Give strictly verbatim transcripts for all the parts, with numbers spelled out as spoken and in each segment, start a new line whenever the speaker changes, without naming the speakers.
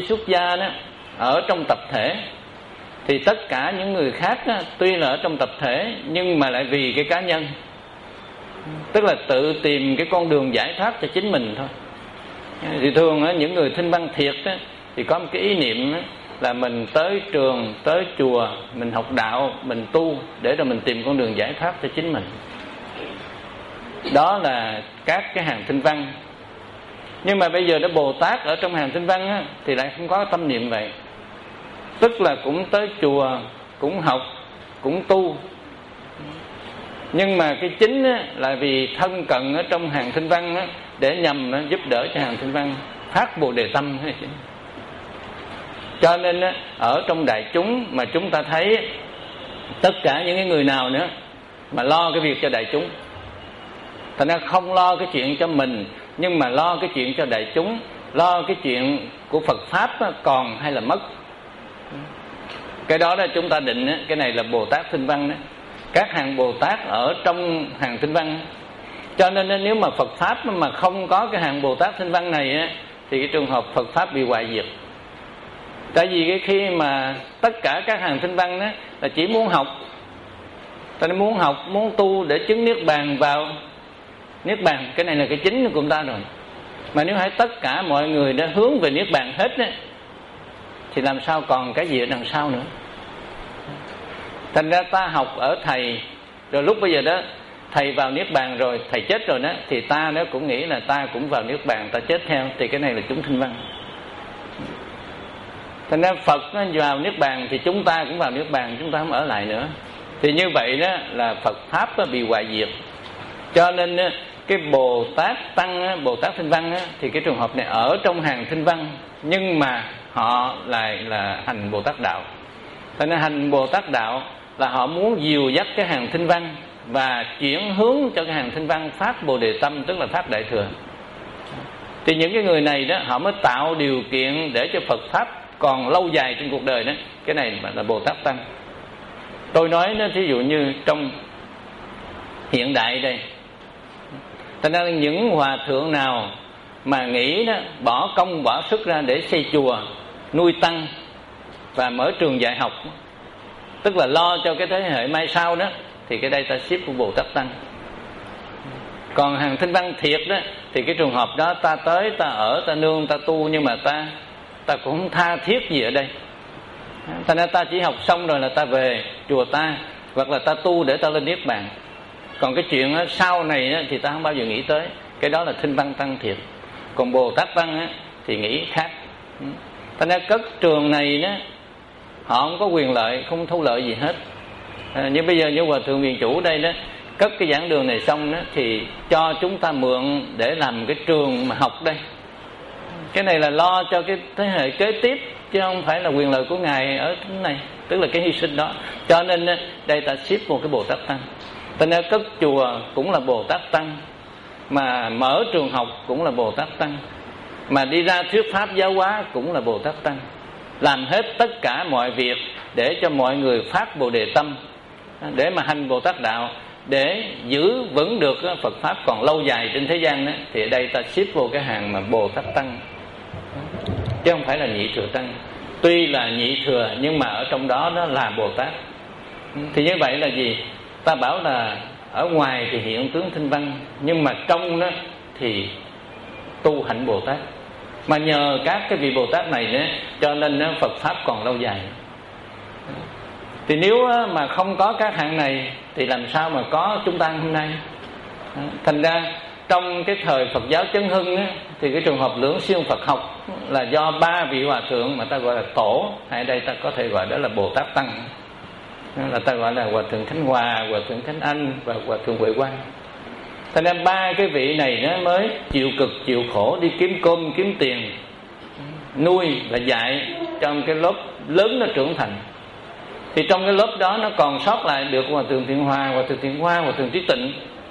xuất gia đó ở trong tập thể, thì tất cả những người khác đó, tuy là ở trong tập thể nhưng mà lại vì cái cá nhân, tức là tự tìm cái con đường giải thoát cho chính mình thôi. Thì thường đó, những người thinh văn thiệt đó, thì có một cái ý niệm đó, là mình tới trường, tới chùa, mình học đạo, mình tu để rồi mình tìm con đường giải thoát cho chính mình. Đó là các cái hàng thinh văn. Nhưng mà bây giờ đó Bồ Tát ở trong hàng thinh văn á, thì lại không có tâm niệm vậy. Tức là cũng tới chùa, cũng học, cũng tu, nhưng mà cái chính á, là vì thân cận ở trong hàng thinh văn á, để nhằm á, giúp đỡ cho hàng thinh văn phát Bồ Đề tâm. Cho nên á, ở trong đại chúng mà chúng ta thấy tất cả những cái người nào nữa mà lo cái việc cho đại chúng, thành ra không lo cái chuyện cho mình, nhưng mà lo cái chuyện cho đại chúng, lo cái chuyện của Phật Pháp á, còn hay là mất. Cái đó đó chúng ta định á, cái này là Bồ Tát thinh văn đó, các hàng Bồ Tát ở trong hàng thinh văn. Cho nên nếu mà Phật Pháp mà không có cái hàng Bồ Tát thinh văn này á, thì cái trường hợp Phật Pháp bị hoại diệt. Tại vì cái khi mà tất cả các hàng thinh văn đó là chỉ muốn học, ta muốn học, muốn tu để chứng niết bàn vào niết bàn, cái này là cái chính của chúng ta rồi. Mà nếu hãy tất cả mọi người đã hướng về niết bàn hết á, thì làm sao còn cái gì ở đằng sau nữa. Thành ra ta học ở thầy, rồi lúc bây giờ đó thầy vào niết bàn rồi, thầy chết rồi đó, thì ta nó cũng nghĩ là ta cũng vào niết bàn, ta chết theo, thì cái này là chúng thinh văn. Thành ra Phật nó vào niết bàn thì chúng ta cũng vào niết bàn, chúng ta không ở lại nữa. Thì như vậy đó là Phật Pháp bị hoại diệt. Cho nên cái Bồ Tát Tăng, Bồ Tát thinh văn thì cái trường hợp này ở trong hàng thinh văn, nhưng mà họ lại là hành Bồ Tát đạo. Thành ra hành Bồ Tát đạo là họ muốn dìu dắt cái hàng thinh văn và chuyển hướng cho cái hàng thinh văn phát Bồ Đề tâm, tức là phát Đại Thừa. Thì những cái người này đó họ mới tạo điều kiện để cho Phật Pháp còn lâu dài trên cuộc đời đó. Cái này là Bồ Tát Tăng. Tôi nói nó thí dụ như trong hiện đại đây, thành ra những hòa thượng nào mà nghĩ đó bỏ công bỏ sức ra để xây chùa, nuôi tăng và mở trường dạy học, tức là lo cho cái thế hệ mai sau đó, thì cái đây ta xếp của Bồ Tát Tăng. Còn hàng thinh văn thiệt đó thì cái trường hợp đó ta tới, ta ở, ta nương, ta tu, nhưng mà ta ta cũng không tha thiết gì ở đây. Thành ra ta chỉ học xong rồi là ta về chùa ta, hoặc là ta tu để ta lên niết bàn. Còn cái chuyện đó, sau này đó, thì ta không bao giờ nghĩ tới. Cái đó là thinh văn tăng thiệt. Còn Bồ Tát Tăng đó, thì nghĩ khác. Thành ra cất trường này đó, họ không có quyền lợi, không thu lợi gì hết. À, như bây giờ như Hòa Thượng Viện Chủ đây đó, cất cái giảng đường này xong đó, thì cho chúng ta mượn để làm cái trường mà học đây. Cái này là lo cho cái thế hệ kế tiếp, chứ không phải là quyền lợi của Ngài ở cái này, tức là cái hy sinh đó. Cho nên đây ta xếp một cái Bồ Tát Tăng. Cho nên cất chùa cũng là Bồ Tát Tăng, mà mở trường học cũng là Bồ Tát Tăng, mà đi ra thuyết pháp giáo hóa cũng là Bồ Tát Tăng. Làm hết tất cả mọi việc để cho mọi người phát Bồ Đề tâm, để mà hành Bồ Tát đạo, để giữ vững được Phật Pháp còn lâu dài trên thế gian đó, thì ở đây ta xếp vô cái hàng mà Bồ Tát Tăng, chứ không phải là nhị thừa tăng. Tuy là nhị thừa nhưng mà ở trong đó nó là Bồ Tát. Thì như vậy là gì? Ta bảo là ở ngoài thì hiện tướng thinh văn, nhưng mà trong đó thì tu hạnh Bồ Tát. Mà nhờ các cái vị Bồ Tát này nữa, cho nên đó, Phật Pháp còn lâu dài. Thì nếu mà không có các hạng này thì làm sao mà có chúng ta hôm nay. Thành ra trong cái thời Phật giáo Chấn Hưng á, thì cái trường hợp Lưỡng Xương Phật học là do ba vị hòa thượng mà ta gọi là tổ, hay đây ta có thể gọi đó là Bồ Tát Tăng, là ta gọi là Hòa Thượng Khánh Hòa, Hòa Thượng Khánh Anh và Hòa Thượng Huệ Quang. Thành ra ba cái vị này nó mới chịu cực chịu khổ đi kiếm cơm kiếm tiền, nuôi và dạy trong cái lớp lớn nó trưởng thành. Thì trong cái lớp đó nó còn sót lại được Hòa Thượng Thiện Hòa, Hòa Thượng Thiện Hoa, Hòa Thượng Trí Tịnh,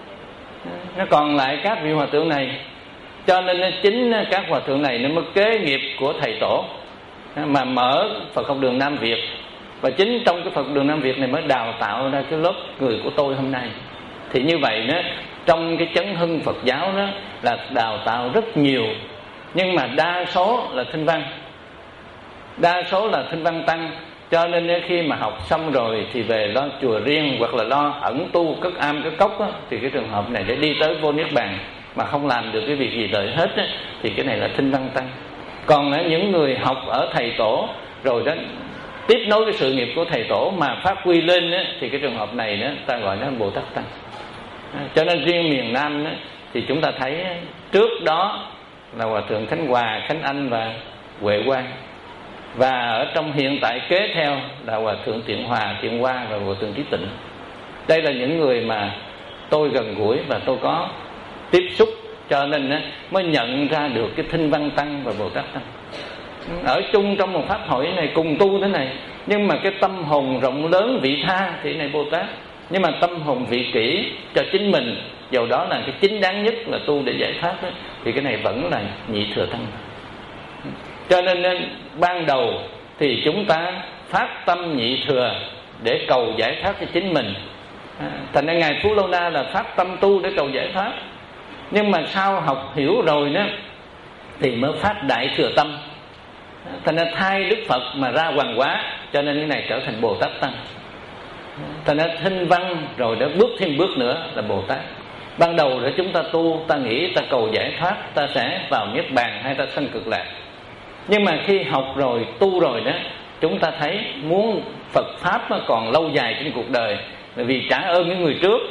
nó còn lại các vị hòa thượng này. Cho nên chính các hòa thượng này nó mới kế nghiệp của thầy tổ mà mở Phật học đường Nam Việt. Và chính trong cái Phật đường Nam Việt này mới đào tạo ra cái lớp người của tôi hôm nay. Thì như vậy đó, trong cái Chấn Hưng Phật giáo đó là đào tạo rất nhiều, nhưng mà đa số là thinh văn. đa số là Thinh Văn Tăng. Cho nên khi mà học xong rồi thì về lo chùa riêng hoặc là lo ẩn tu cất am cất cốc á, thì cái trường hợp này để đi tới vô niết bàn mà không làm được cái việc gì lợi hết á, thì cái này là Thinh Văn Tăng. Còn á, những người học ở thầy tổ rồi đó tiếp nối cái sự nghiệp của thầy tổ mà phát huy lên á, thì cái trường hợp này đó ta gọi nó Bồ Tát Tăng. Cho nên riêng miền Nam á, thì chúng ta thấy trước đó là Hòa Thượng Khánh Hòa, Khánh Anh và Huệ Quang, và ở trong hiện tại kế theo là Hòa Thượng Thiện Hòa, Thiện Hoa và Hòa Thượng Trí Tịnh. Đây là những người mà tôi gần gũi và tôi có tiếp xúc, cho nên á, mới nhận ra được cái Thinh Văn Tăng và Bồ Tát Tăng ở chung trong một pháp hội này, cùng tu thế này. Nhưng mà cái tâm hồn rộng lớn vị tha thì này Bồ Tát, nhưng mà tâm hồn vị kỷ cho chính mình, dầu đó là cái chính đáng nhất là tu để giải thoát đó, thì cái này vẫn là Nhị Thừa Tăng. Cho nên ban đầu thì chúng ta phát tâm nhị thừa để cầu giải thoát cho chính mình. à, Thành ra Ngài Phú Lâu Na là phát tâm tu để cầu giải thoát. Nhưng mà sau học hiểu rồi đó thì mới phát đại thừa tâm. Thành ra thay Đức Phật mà ra hoàng hóa, cho nên cái này trở thành Bồ Tát Tăng. Thành ra Thinh Văn rồi đó bước thêm bước nữa là Bồ Tát. Ban đầu để chúng ta tu, ta nghĩ ta cầu giải thoát, ta sẽ vào niết bàn hay ta sanh cực lạc. Nhưng mà khi học rồi, tu rồi đó, chúng ta thấy muốn Phật Pháp nó còn lâu dài trên cuộc đời là vì trả ơn những người trước.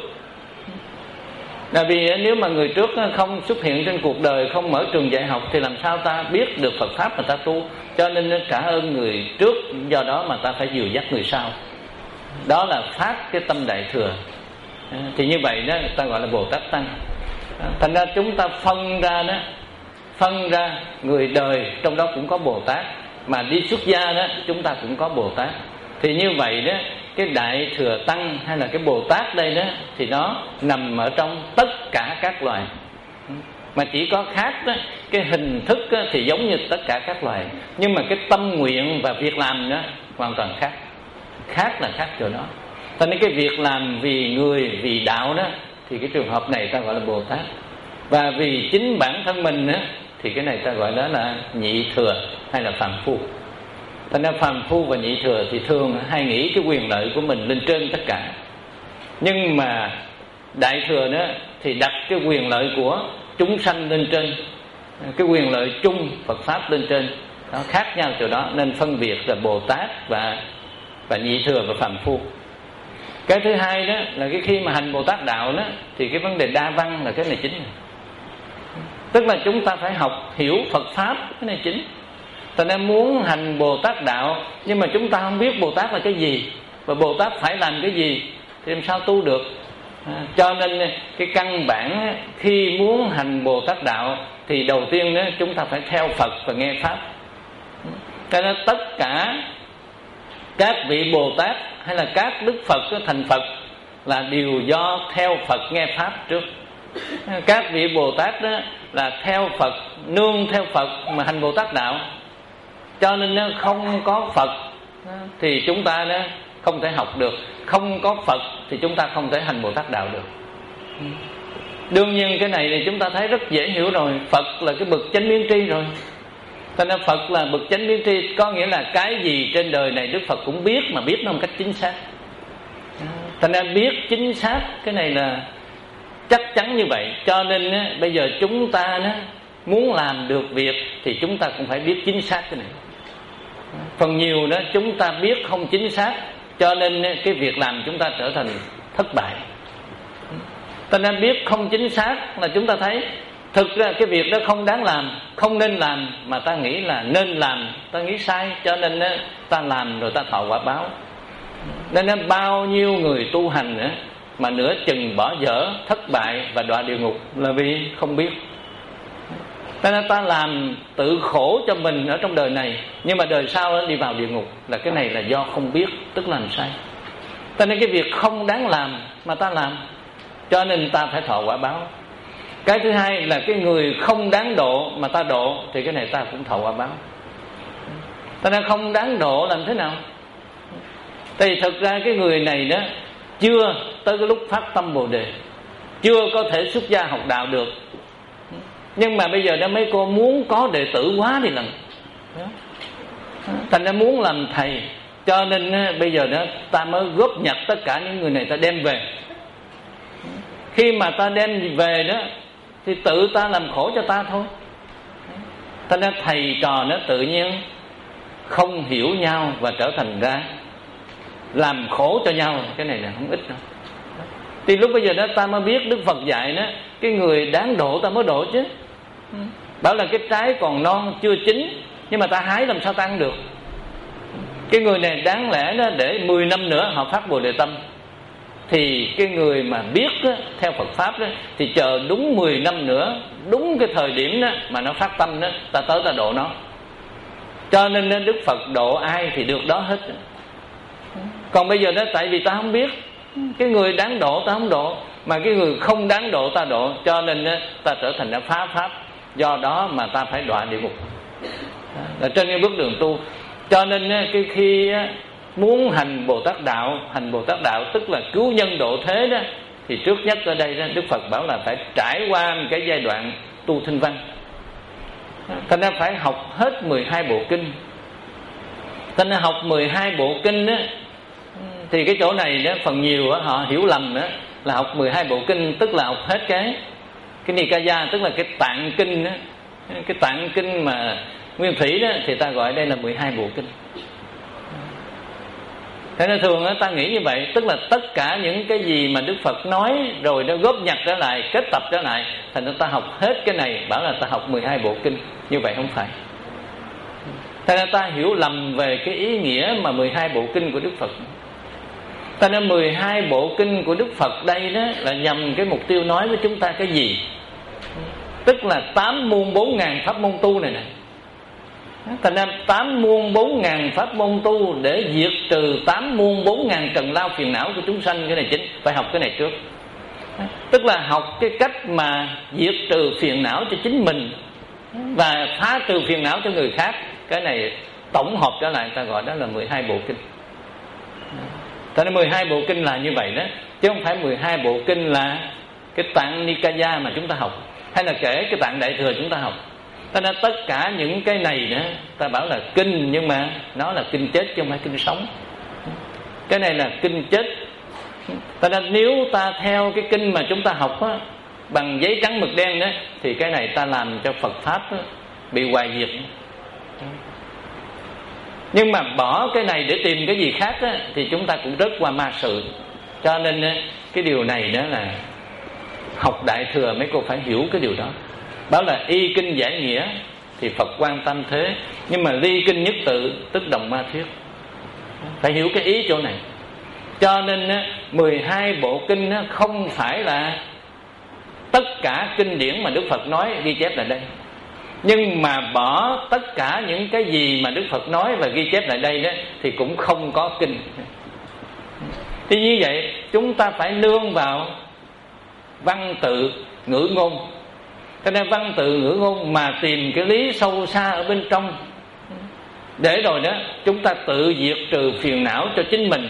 Là vì nếu mà người trước không xuất hiện trên cuộc đời, không mở trường dạy học thì làm sao ta biết được Phật Pháp mà ta tu. Cho nên trả ơn người trước, do đó mà ta phải dìu dắt người sau. Đó là phát cái tâm đại thừa. Thì như vậy đó ta gọi là Bồ Tát Tăng. Thành ra chúng ta phân ra đó, phân ra người đời trong đó cũng có Bồ Tát, mà đi xuất gia đó chúng ta cũng có Bồ Tát. Thì như vậy đó, cái Đại Thừa Tăng hay là cái Bồ Tát đây đó thì nó nằm ở trong tất cả các loài, mà chỉ có khác đó, cái hình thức đó thì giống như tất cả các loài, nhưng mà cái tâm nguyện và việc làm đó hoàn toàn khác. Khác là khác chỗ đó. Cho nên cái việc làm vì người, vì đạo đó thì cái trường hợp này ta gọi là Bồ Tát. Và vì chính bản thân mình đó, thì cái này ta gọi đó là Nhị Thừa hay là Phàm Phu. Thành ra Phàm Phu và Nhị Thừa thì thường hay nghĩ cái quyền lợi của mình lên trên tất cả. Nhưng mà Đại Thừa đó thì đặt cái quyền lợi của chúng sanh lên trên, cái quyền lợi chung Phật Pháp lên trên. Nó khác nhau chỗ đó, nên phân biệt là Bồ Tát và, và Nhị Thừa và Phàm Phu. Cái thứ hai đó là cái khi mà hành Bồ Tát Đạo đó thì cái vấn đề đa văn là cái này chính. Tức là chúng ta phải học hiểu Phật Pháp, cái này chính. Thành ra muốn hành Bồ Tát Đạo nhưng mà chúng ta không biết Bồ Tát là cái gì và Bồ Tát phải làm cái gì thì làm sao tu được. à, Cho nên cái căn bản khi muốn hành Bồ Tát Đạo thì đầu tiên đó, chúng ta phải theo Phật và nghe Pháp. Cho nên tất cả các vị Bồ Tát hay là các Đức Phật thành Phật là đều do theo Phật nghe Pháp trước. Các vị Bồ Tát đó là theo Phật, nương theo Phật mà hành Bồ Tát Đạo. Cho nên nó không có Phật thì chúng ta đó không thể học được, không có Phật thì chúng ta không thể hành Bồ Tát Đạo được. Đương nhiên cái này thì chúng ta thấy rất dễ hiểu rồi. Phật là cái bậc chánh biến tri rồi. Cho nên Phật là bậc chánh biến tri, có nghĩa là cái gì trên đời này Đức Phật cũng biết, mà biết nó một cách chính xác. Cho nên biết chính xác cái này là chắc chắn như vậy. Cho nên á, bây giờ chúng ta á, muốn làm được việc thì chúng ta cũng phải biết chính xác cái này. Phần nhiều đó chúng ta biết không chính xác, cho nên á, cái việc làm chúng ta trở thành thất bại. Cho nên biết không chính xác là chúng ta thấy thực ra cái việc đó không đáng làm, không nên làm, mà ta nghĩ là nên làm, ta nghĩ sai, cho nên á, ta làm rồi ta thọ quả báo. Nên á, bao nhiêu người tu hành á, mà nửa chừng bỏ dở, thất bại và đọa địa ngục là vì không biết. Nên ta làm tự khổ cho mình ở trong đời này, nhưng mà đời sau đó đi vào địa ngục, là cái này là do không biết, tức làm sai. Cho nên cái việc không đáng làm mà ta làm, cho nên ta phải thọ quả báo. Cái thứ hai là cái người không đáng độ mà ta độ, thì cái này ta cũng thọ quả báo. Cho nên không đáng độ làm thế nào? Thì thực ra cái người này đó chưa tới cái lúc phát tâm Bồ Đề, chưa có thể xuất gia học đạo được. Nhưng mà bây giờ đó mấy cô muốn có đệ tử quá đi lần. Thành ra muốn làm thầy, cho nên bây giờ đó ta mới góp nhặt tất cả những người này ta đem về. Khi mà ta đem về đó thì tự ta làm khổ cho ta thôi. Thành ra thầy trò nó tự nhiên không hiểu nhau và trở thành ra làm khổ cho nhau. Cái này là không ít đâu. Thì lúc bây giờ đó ta mới biết Đức Phật dạy đó, cái người đáng độ ta mới độ chứ. Bảo là cái trái còn non chưa chín, nhưng mà ta hái làm sao ta ăn được. Cái người này đáng lẽ đó để mười năm nữa họ phát Bồ Đề tâm. Thì cái người mà biết đó, theo Phật Pháp đó, thì chờ đúng mười năm nữa, đúng cái thời điểm đó mà nó phát tâm đó, ta tới ta độ nó. Cho nên Đức Phật độ ai thì được đó hết. Còn bây giờ đó tại vì ta không biết, cái người đáng độ ta không độ, mà cái người không đáng độ ta độ, cho nên đó, ta trở thành đã phá Pháp. Do đó mà ta phải đọa địa ngục. Là trên cái bước đường tu. Cho nên cái khi muốn hành Bồ Tát Đạo, hành Bồ Tát Đạo tức là cứu nhân độ thế đó, thì trước nhất ở đây đó, Đức Phật bảo là phải trải qua một cái giai đoạn tu Thinh Văn. Thành ra phải học hết mười hai bộ kinh. Thành ra học mười hai bộ kinh đó, thì cái chỗ này đó, phần nhiều đó, họ hiểu lầm đó, là học mười hai bộ kinh tức là học hết cái cái Nikaya, tức là cái tạng kinh đó. Cái tạng kinh mà Nguyên Thủy đó thì ta gọi đây là mười hai bộ kinh. Thế nên thường đó, ta nghĩ như vậy, tức là tất cả những cái gì mà Đức Phật nói rồi nó góp nhặt trở lại, kết tập trở lại, thành ra ta học hết cái này, bảo là ta học mười hai bộ kinh. Như vậy không phải. Thế nên ta hiểu lầm về cái ý nghĩa mà mười hai bộ kinh của Đức Phật. Thế nên mười hai bộ kinh của Đức Phật đây đó là nhằm cái mục tiêu nói với chúng ta cái gì? Tức là tám muôn bốn ngàn pháp môn tu này này. Thành ra tám muôn bốn ngàn pháp môn tu để diệt trừ tám muôn bốn ngàn trần lao phiền não của chúng sanh. Cái này chính, phải học cái này trước. Tức là học cái cách mà diệt trừ phiền não cho chính mình và phá trừ phiền não cho người khác. Cái này tổng hợp trở lại ta gọi đó là mười hai bộ kinh. Thành ra mười hai bộ kinh là như vậy đó, chứ không phải mười hai bộ kinh là cái tạng Nikaya mà chúng ta học, hay là kể cái tạng Đại Thừa chúng ta học. Thành ra tất cả những cái này đó ta bảo là kinh, nhưng mà nó là kinh chết chứ không phải kinh sống. Cái này là kinh chết. Thành ra nếu ta theo cái kinh mà chúng ta học á, bằng giấy trắng mực đen đó, thì cái này ta làm cho Phật Pháp đó, bị hoại diệt. Nhưng mà bỏ cái này để tìm cái gì khác á, thì chúng ta cũng rớt qua ma sự. Cho nên á, cái điều này đó là học Đại Thừa mấy cô phải hiểu cái điều đó. Bảo là y kinh giải nghĩa thì Phật quan tâm thế, nhưng mà ly kinh nhất tự tức đồng ma thuyết. Phải hiểu cái ý chỗ này. Cho nên á, mười hai bộ kinh á, không phải là tất cả kinh điển mà Đức Phật nói ghi chép lại đây. Nhưng mà bỏ tất cả những cái gì mà Đức Phật nói và ghi chép lại đây đó, thì cũng không có kinh. Thì như vậy chúng ta phải nương vào văn tự ngữ ngôn. Cho nên văn tự ngữ ngôn mà tìm cái lý sâu xa ở bên trong, để rồi đó chúng ta tự diệt trừ phiền não cho chính mình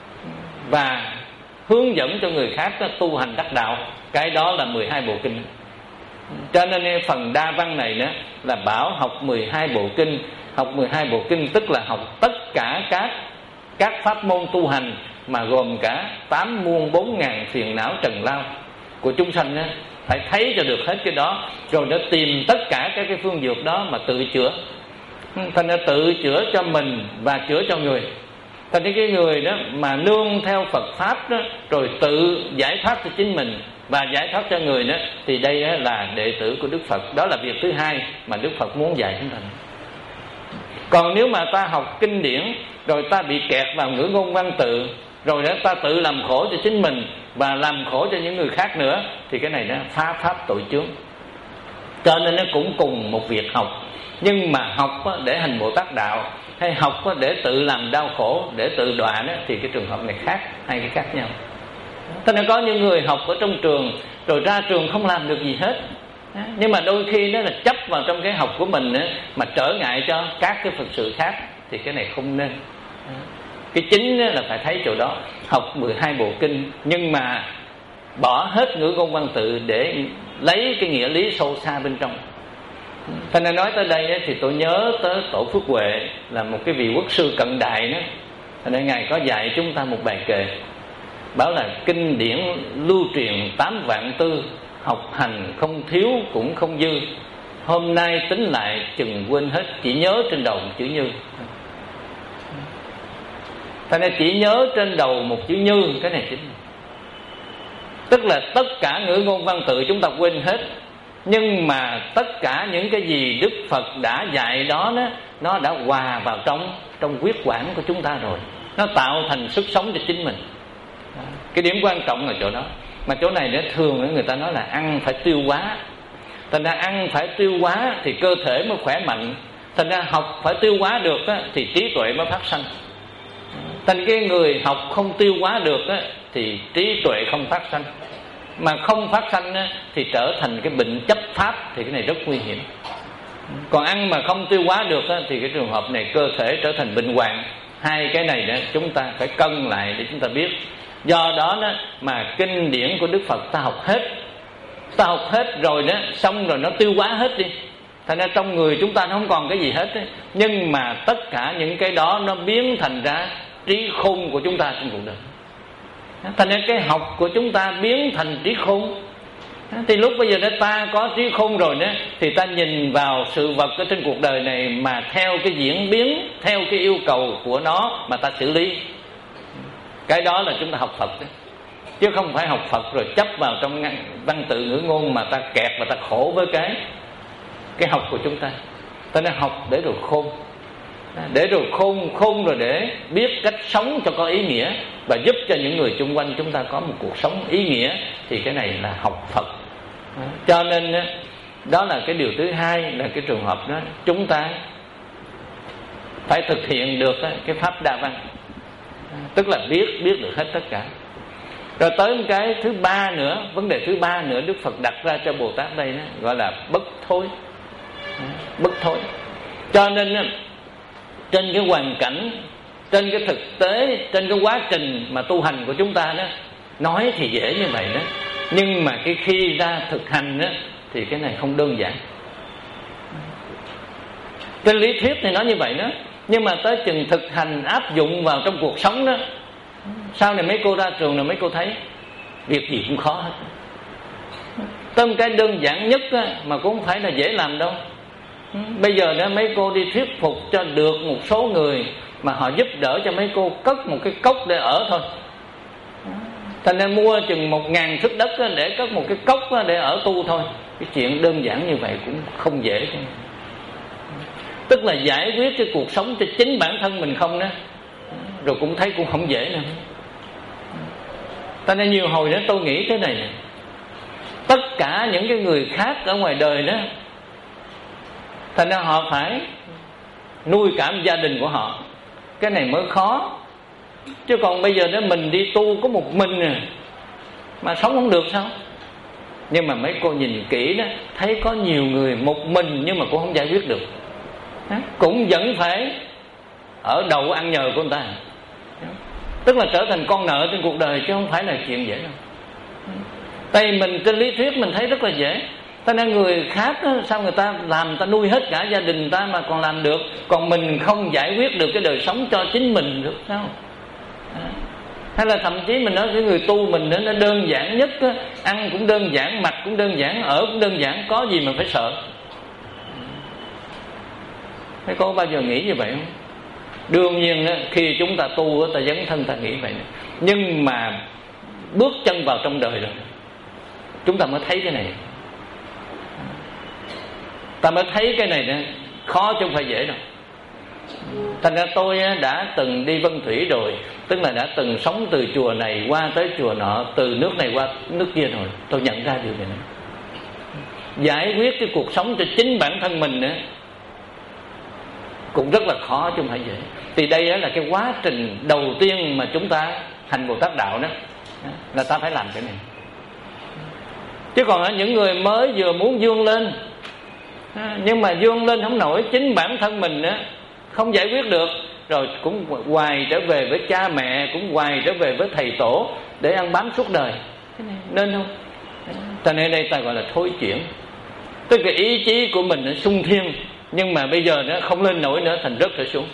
và hướng dẫn cho người khác tu hành đắc đạo. Cái đó là mười hai bộ kinh. Cho nên phần đa văn này nữa là bảo học mười hai bộ kinh. Học mười hai bộ kinh tức là học tất cả các các pháp môn tu hành, mà gồm cả tám muôn bốn ngàn phiền não trần lao của chúng sanh đó. Phải thấy cho được hết cái đó, rồi nó tìm tất cả các cái phương dược đó mà tự chữa. Thành ra tự chữa cho mình và chữa cho người. Thành ra cái người đó mà nương theo Phật Pháp đó, rồi tự giải thoát cho chính mình và giải thoát cho người đó, thì đây là đệ tử của Đức Phật. Đó là việc thứ hai mà Đức Phật muốn dạy chúng ta. Còn nếu mà ta học kinh điển rồi ta bị kẹt vào ngữ ngôn văn tự, rồi đó ta tự làm khổ cho chính mình và làm khổ cho những người khác nữa, thì cái này nó phá pháp tội chướng. Cho nên nó cũng cùng một việc học, nhưng mà học để hành Bồ Tát Đạo hay học để tự làm đau khổ, để tự đọa đó, thì cái trường hợp này khác, hai cái khác nhau. Thế nên có những người học ở trong trường rồi ra trường không làm được gì hết, nhưng mà đôi khi nó là chấp vào trong cái học của mình đó, mà trở ngại cho các cái Phật sự khác, thì cái này không nên. Cái chính là phải thấy chỗ đó, học mười hai bộ kinh nhưng mà bỏ hết ngữ ngôn văn tự để lấy cái nghĩa lý sâu xa bên trong. Thành ra nói tới đây thì tôi nhớ tới Tổ Phước Huệ, là một cái vị quốc sư cận đại đó. Thành ra Ngài có dạy chúng ta một bài kệ, bảo là kinh điển lưu truyền tám vạn tư, học hành không thiếu cũng không dư, hôm nay tính lại chừng quên hết, chỉ nhớ trên đầu một chữ Như. Thành ra chỉ nhớ trên đầu một chữ Như, cái này chính, tức là tất cả ngữ ngôn văn tự chúng ta quên hết, nhưng mà tất cả những cái gì Đức Phật đã dạy đó, đó nó đã hòa vào trong trong huyết quản của chúng ta rồi, nó tạo thành sức sống cho chính mình. Cái điểm quan trọng là chỗ đó. Mà chỗ này để thường người ta nói là ăn phải tiêu hóa. Thành ra ăn phải tiêu hóa thì cơ thể mới khỏe mạnh. Thành ra học phải tiêu hóa được á, thì trí tuệ mới phát sanh. Thành cái người học không tiêu hóa được á, thì trí tuệ không phát sanh. Mà không phát sanh á, thì trở thành cái bệnh chấp pháp, thì cái này rất nguy hiểm. Còn ăn mà không tiêu hóa được á, thì cái trường hợp này cơ thể trở thành bệnh hoạn. Hai cái này đó chúng ta phải cân lại để chúng ta biết. Do đó, đó mà kinh điển của Đức Phật ta học hết, ta học hết rồi đó, xong rồi nó tiêu hóa hết đi. Thành ra trong người chúng ta nó không còn cái gì hết ấy. Nhưng mà tất cả những cái đó nó biến thành ra trí khôn của chúng ta trong cuộc đời. Thành ra cái học của chúng ta biến thành trí khôn. Thì lúc bây giờ đó ta có trí khôn rồi đó, thì ta nhìn vào sự vật ở trên cuộc đời này mà theo cái diễn biến, theo cái yêu cầu của nó mà ta xử lý. Cái đó là chúng ta học Phật đó. Chứ không phải học Phật rồi chấp vào trong văn tự ngữ ngôn mà ta kẹt và ta khổ với cái cái học của chúng ta. Ta nên học để rồi khôn, để rồi khôn khôn rồi để biết cách sống cho có ý nghĩa, và giúp cho những người xung quanh chúng ta có một cuộc sống ý nghĩa. Thì cái này là học Phật. Cho nên đó là cái điều thứ hai, là cái trường hợp đó chúng ta phải thực hiện được cái pháp đa văn, tức là biết biết được hết tất cả. Rồi tới một cái thứ ba nữa, vấn đề thứ ba nữa Đức Phật đặt ra cho Bồ Tát đây đó, gọi là bất thối. Bất thối. Cho nên trên cái hoàn cảnh, trên cái thực tế, trên cái quá trình mà tu hành của chúng ta đó, nói thì dễ như vậy đó, nhưng mà cái khi ra thực hành đó, thì cái này không đơn giản. Trên lý thuyết thì nói như vậy đó, nhưng mà tới chừng thực hành áp dụng vào trong cuộc sống đó, sau này mấy cô ra trường rồi mấy cô thấy việc gì cũng khó hết. Tới cái đơn giản nhất á, mà cũng không phải là dễ làm đâu. Bây giờ đó mấy cô đi thuyết phục cho được một số người mà họ giúp đỡ cho mấy cô cất một cái cốc để ở thôi. Thành ra mua chừng một ngàn thước đất để cất một cái cốc để ở tu thôi. Cái chuyện đơn giản như vậy cũng không dễ. Tức là giải quyết cái cuộc sống cho chính bản thân mình không đó, rồi cũng thấy cũng không dễ nữa. Cho nên nhiều hồi đó tôi nghĩ thế này, tất cả những cái người khác ở ngoài đời đó, thành ra họ phải nuôi cảm gia đình của họ, cái này mới khó. Chứ còn bây giờ đó mình đi tu có một mình à, mà sống không được sao? Nhưng mà mấy cô nhìn kỹ đó, thấy có nhiều người một mình nhưng mà cũng không giải quyết được, cũng vẫn phải ở đậu ăn nhờ của người ta. Tức là trở thành con nợ trên cuộc đời, chứ không phải là chuyện dễ đâu. Tại mình trên lý thuyết mình thấy rất là dễ. Thế nên người khác đó, sao người ta làm, người ta nuôi hết cả gia đình ta mà còn làm được, còn mình không giải quyết được cái đời sống cho chính mình được sao? Hay là thậm chí mình nói cái người tu mình nó đơn giản nhất đó, ăn cũng đơn giản, mặc cũng đơn giản, ở cũng đơn giản, có gì mà phải sợ? Thế có bao giờ nghĩ như vậy không? Đương nhiên đó, khi chúng ta tu ta dấn thân ta nghĩ vậy, nhưng mà bước chân vào trong đời rồi chúng ta mới thấy cái này, ta mới thấy cái này đó, khó chứ không phải dễ đâu. Thành ra tôi đã từng đi Vân Thủy rồi, tức là đã từng sống từ chùa này qua tới chùa nọ, từ nước này qua nước kia rồi, tôi nhận ra điều này. Giải quyết cái cuộc sống cho chính bản thân mình nữa cũng rất là khó chứ không phải dễ. Thì đây là cái quá trình đầu tiên mà chúng ta hành Bồ Tát đạo đó, là ta phải làm cái này. Chứ còn những người mới vừa muốn vươn lên, nhưng mà vươn lên không nổi, chính bản thân mình không giải quyết được, rồi cũng hoài trở về với cha mẹ, cũng hoài trở về với thầy tổ để ăn bám suốt đời. Nên không? Cho nên đây ta gọi là thối chuyển. Tức là ý chí của mình nó sung thiên, nhưng mà bây giờ nó không lên nổi nữa, thành rớt trở xuống.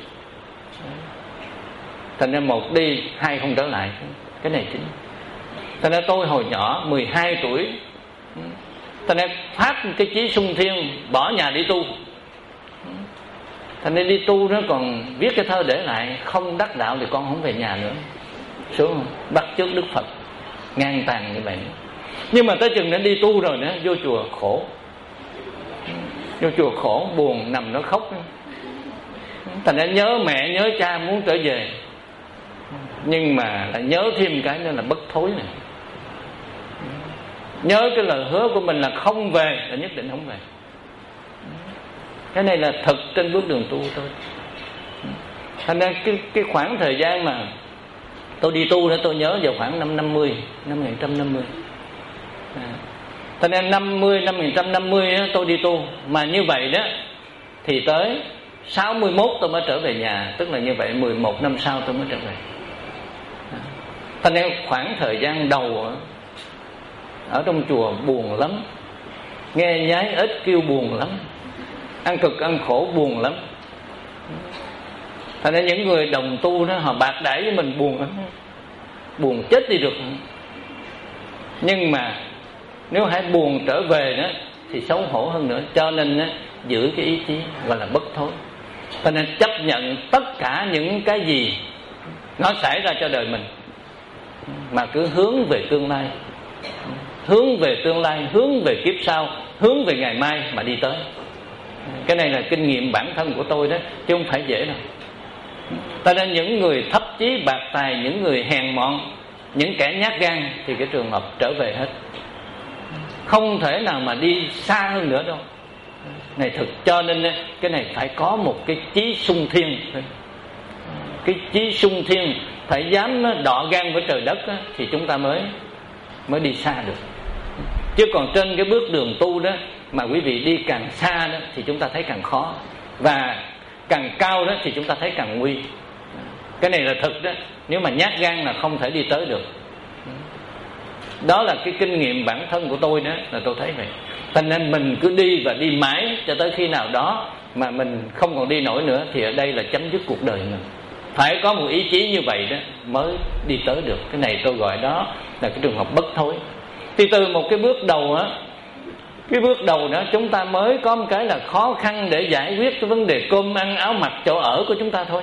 Thành ra một đi, hai không trở lại. Cái này chính. Thành ra tôi hồi nhỏ mười hai tuổi, thành ra phát cái chí sung thiên, bỏ nhà đi tu. Thành ra đi tu nó còn viết cái thơ để lại: không đắc đạo thì con không về nhà nữa. Xuống bắt chước Đức Phật, ngang tàn như vậy. Nhưng mà tới chừng nó đi tu rồi nữa, vô chùa khổ. Vô chùa khổ, buồn, nằm nó khóc. Thành ra nhớ mẹ, nhớ cha, muốn trở về. Nhưng mà là nhớ thêm cái nữa là bất thối này. Nhớ cái lời hứa của mình là không về, là nhất định không về. Cái này là thực trên bước đường tu thôi. Thành ra cái, cái khoảng thời gian mà tôi đi tu đó, tôi nhớ vào khoảng năm năm mươi, năm một nghìn chín trăm năm mươi. À. Thành ra năm mươi, năm một nghìn chín trăm năm mươi đó, tôi đi tu. Mà như vậy đó thì tới sáu mươi mốt tôi mới trở về nhà. Tức là như vậy mười một năm sau tôi mới trở về. À. Thành ra khoảng thời gian đầu ở trong chùa buồn lắm. Nghe nhái ếch kêu buồn lắm. Ăn cực ăn khổ buồn lắm. Thành ra những người đồng tu đó, họ bạc đãi với mình buồn lắm. Buồn chết đi được. Nhưng mà nếu hãy buồn trở về đó thì xấu hổ hơn nữa. Cho nên đó, giữ cái ý chí gọi là bất thối. Cho nên chấp nhận tất cả những cái gì nó xảy ra cho đời mình, mà cứ hướng về tương lai. Hướng về tương lai, hướng về kiếp sau, hướng về ngày mai mà đi tới. Cái này là kinh nghiệm bản thân của tôi đó, chứ không phải dễ đâu. Ta nên những người thấp chí bạc tài, những người hèn mọn, những kẻ nhát gan thì cái trường hợp trở về hết. Không thể nào mà đi xa hơn nữa đâu. Này thực, cho nên cái này phải có một cái chí sung thiên. Cái chí sung thiên phải dám đọ gan với trời đất đó, thì chúng ta mới mới đi xa được. Chứ còn trên cái bước đường tu đó mà quý vị đi càng xa đó thì chúng ta thấy càng khó, và càng cao đó thì chúng ta thấy càng nguy. Cái này là thực đó. Nếu mà nhát gan là không thể đi tới được. Đó là cái kinh nghiệm bản thân của tôi đó, là tôi thấy vậy. Thành nên mình cứ đi và đi mãi cho tới khi nào đó mà mình không còn đi nổi nữa, thì ở đây là chấm dứt cuộc đời mình. Phải có một ý chí như vậy đó mới đi tới được. Cái này tôi gọi đó là cái trường hợp bất thối. Thì từ một cái bước đầu á, cái bước đầu đó chúng ta mới có một cái là khó khăn để giải quyết cái vấn đề cơm ăn áo mặc chỗ ở của chúng ta thôi.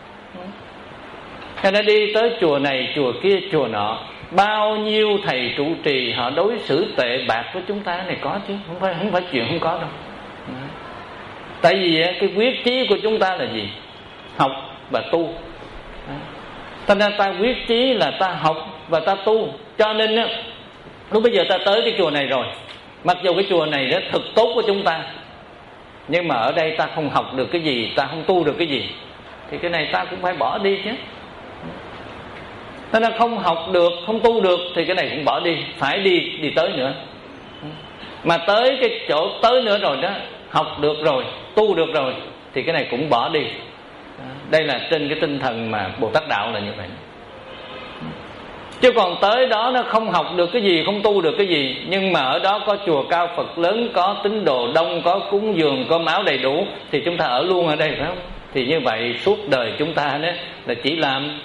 Thế nên đi tới chùa này chùa kia chùa nọ, bao nhiêu thầy trụ trì họ đối xử tệ bạc với chúng ta, này có chứ, không phải không phải chuyện không có đâu. Tại vì cái quyết chí của chúng ta là gì? Học và tu. Cho nên ta quyết chí là ta học và ta tu. Cho nên lúc bây giờ ta tới cái chùa này rồi, mặc dù cái chùa này đó thực tốt của chúng ta, nhưng mà ở đây ta không học được cái gì, ta không tu được cái gì, thì cái này ta cũng phải bỏ đi chứ. Thế nên không học được, không tu được thì cái này cũng bỏ đi, phải đi, đi tới nữa. Mà tới cái chỗ tới nữa rồi đó, học được rồi, tu được rồi, thì cái này cũng bỏ đi. Đây là trên cái tinh thần mà Bồ Tát Đạo là như vậy. Chứ còn tới đó nó không học được cái gì, không tu được cái gì, nhưng mà ở đó có chùa cao Phật lớn, có tín đồ đông, có cúng dường, có áo đầy đủ, thì chúng ta ở luôn ở đây phải không? Thì như vậy suốt đời chúng ta đó là chỉ làm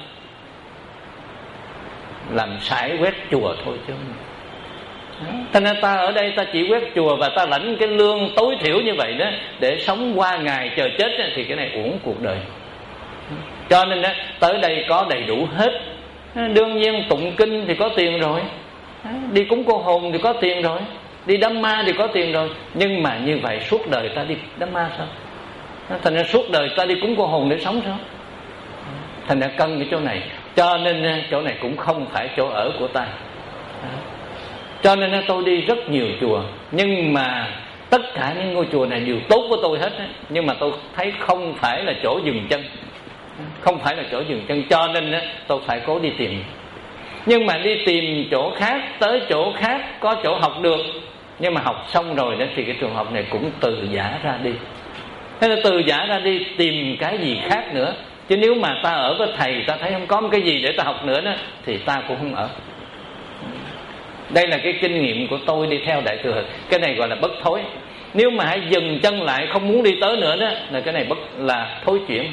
làm sải quét chùa thôi chứ. Cho nên ta ở đây ta chỉ quét chùa và ta lãnh cái lương tối thiểu như vậy đó để sống qua ngày chờ chết đó, thì cái này uổng cuộc đời. Cho nên đó, tới đây có đầy đủ hết. Đương nhiên tụng kinh thì có tiền rồi, đi cúng cô hồn thì có tiền rồi, đi đám ma thì có tiền rồi. Nhưng mà như vậy suốt đời ta đi đám ma sao? Thành ra suốt đời ta đi cúng cô hồn để sống sao? Thành ra cân cái chỗ này. Cho nên chỗ này cũng không phải chỗ ở của ta. Cho nên tôi đi rất nhiều chùa, nhưng mà tất cả những ngôi chùa này đều tốt với tôi hết. Nhưng mà tôi thấy không phải là chỗ dừng chân, không phải là chỗ dừng chân. Cho nên tôi phải cố đi tìm. Nhưng mà đi tìm chỗ khác, tới chỗ khác có chỗ học được, nhưng mà học xong rồi đó thì cái trường hợp này cũng từ giã ra đi. Thế là từ giã ra đi tìm cái gì khác nữa. Chứ nếu mà ta ở với thầy ta thấy không có một cái gì để ta học nữa đó, thì ta cũng không ở. Đây là cái kinh nghiệm của tôi đi theo Đại Thừa. Cái này gọi là bất thối. Nếu mà hãy dừng chân lại không muốn đi tới nữa đó, là cái này bất là thối chuyển.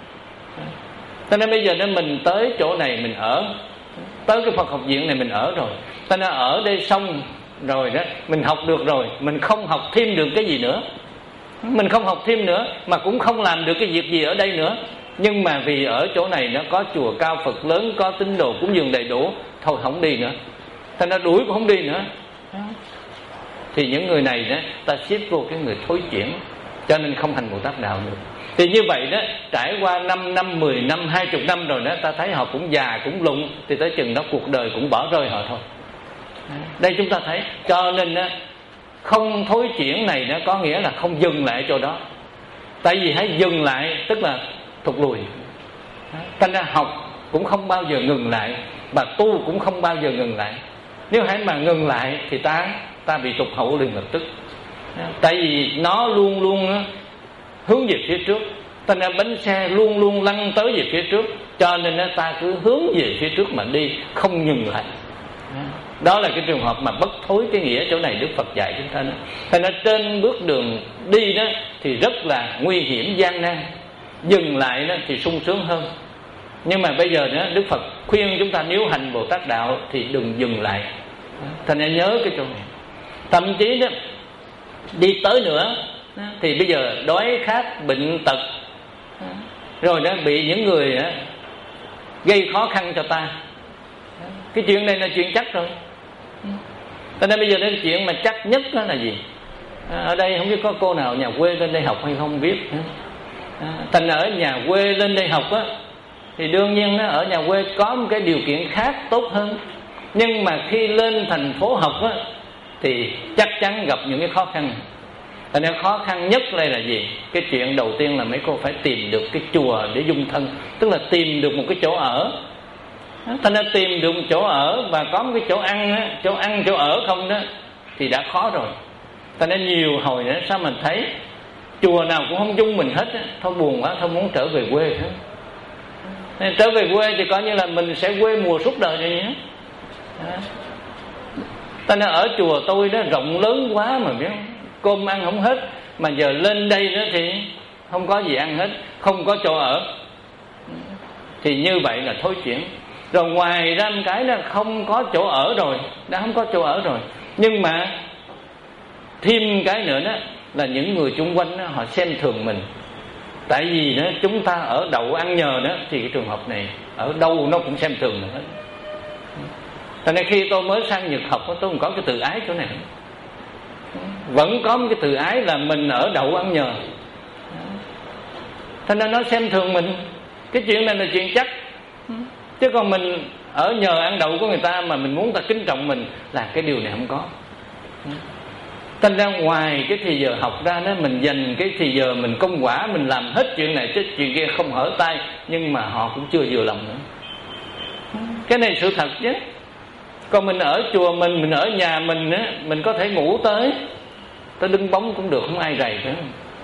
Cho nên bây giờ nếu mình tới chỗ này mình ở, tới cái Phật học viện này mình ở rồi, cho nên ở đây xong rồi đó, mình học được rồi, mình không học thêm được cái gì nữa, mình không học thêm nữa, mà cũng không làm được cái việc gì ở đây nữa. Nhưng mà vì ở chỗ này nó có chùa cao Phật lớn, có tín đồ cúng dường đầy đủ, thôi không đi nữa, ta nó đuổi cũng không đi nữa. Thì những người này đó, ta xếp vô cái người thối chuyển, cho nên không hành Bồ Tát đạo được. Thì như vậy đó, trải qua năm năm, mười năm, hai chục năm rồi đó, ta thấy họ cũng già, cũng lụng, thì tới chừng đó cuộc đời cũng bỏ rơi họ thôi. Đây chúng ta thấy, cho nên đó, không thối chuyển này nó có nghĩa là không dừng lại chỗ đó. Tại vì hãy dừng lại tức là thụt lùi. Thành ra học cũng không bao giờ ngừng lại, và tu cũng không bao giờ ngừng lại. Nếu hãy mà ngừng lại thì ta ta bị tụt hậu liền lập tức. Tại vì nó luôn luôn hướng về phía trước, thành ra bánh xe luôn luôn lăn tới về phía trước, cho nên ta cứ hướng về phía trước mà đi, không ngừng lại. Đó là cái trường hợp mà bất thối cái nghĩa chỗ này Đức Phật dạy chúng ta đó. Thành ra trên bước đường đi đó thì rất là nguy hiểm gian nan, dừng lại đó thì sung sướng hơn. Nhưng mà bây giờ đó Đức Phật khuyên chúng ta nếu hành Bồ Tát đạo thì đừng dừng lại. Thành ra nhớ cái chỗ này. Thậm chí đó đi tới nữa thì bây giờ đói khát, bệnh tật, rồi đó bị những người đó gây khó khăn cho ta. Cái chuyện này là chuyện chắc rồi. Cho nên bây giờ cái chuyện mà chắc nhất đó là gì? Ở đây không biết có cô nào nhà quê lên đây học hay không biết. Thành ở nhà quê lên đây học á, thì đương nhiên đó, ở nhà quê có một cái điều kiện khác tốt hơn. Nhưng mà khi lên thành phố học á, thì chắc chắn gặp những cái khó khăn. Thành ra khó khăn nhất đây là gì? Cái chuyện đầu tiên là mấy cô phải tìm được cái chùa để dung thân, tức là tìm được một cái chỗ ở. Thành ra tìm được một chỗ ở và có một cái chỗ ăn á, chỗ ăn chỗ ở không đó thì đã khó rồi. Thành ra nhiều hồi nữa sao mình thấy chùa nào cũng không chung mình hết á, thôi buồn quá, thôi muốn trở về quê hết. Nên trở về quê thì coi như là mình sẽ quê mùa suốt đời rồi nhé. Ta nói ở chùa tôi đó rộng lớn quá mà biết không? Cơm ăn không hết, mà giờ lên đây đó thì không có gì ăn hết, không có chỗ ở. Thì như vậy là thối chuyển. Rồi ngoài ra một cái là không có chỗ ở rồi, đã không có chỗ ở rồi, nhưng mà thêm cái nữa đó là những người xung quanh đó, họ xem thường mình. Tại vì đó chúng ta ở đậu ăn nhờ đó, thì cái trường hợp này ở đâu nó cũng xem thường mình hết. Thành ra khi tôi mới sang Nhật học, tôi không có cái từ ái chỗ này, vẫn có một cái từ ái là mình ở đậu ăn nhờ. Thành ra nó xem thường mình. Cái chuyện này là chuyện chắc. Chứ còn mình ở nhờ ăn đậu của người ta mà mình muốn ta kính trọng mình là cái điều này không có. Thành ra ngoài cái thì giờ học ra đó, mình dành cái thì giờ mình công quả, mình làm hết chuyện này chứ chuyện kia không hở tay, nhưng mà họ cũng chưa vừa lòng nữa. Cái này sự thật chứ. Còn mình ở chùa mình, mình ở nhà mình á, mình có thể ngủ tới tới đứng bóng cũng được, không ai rầy nữa.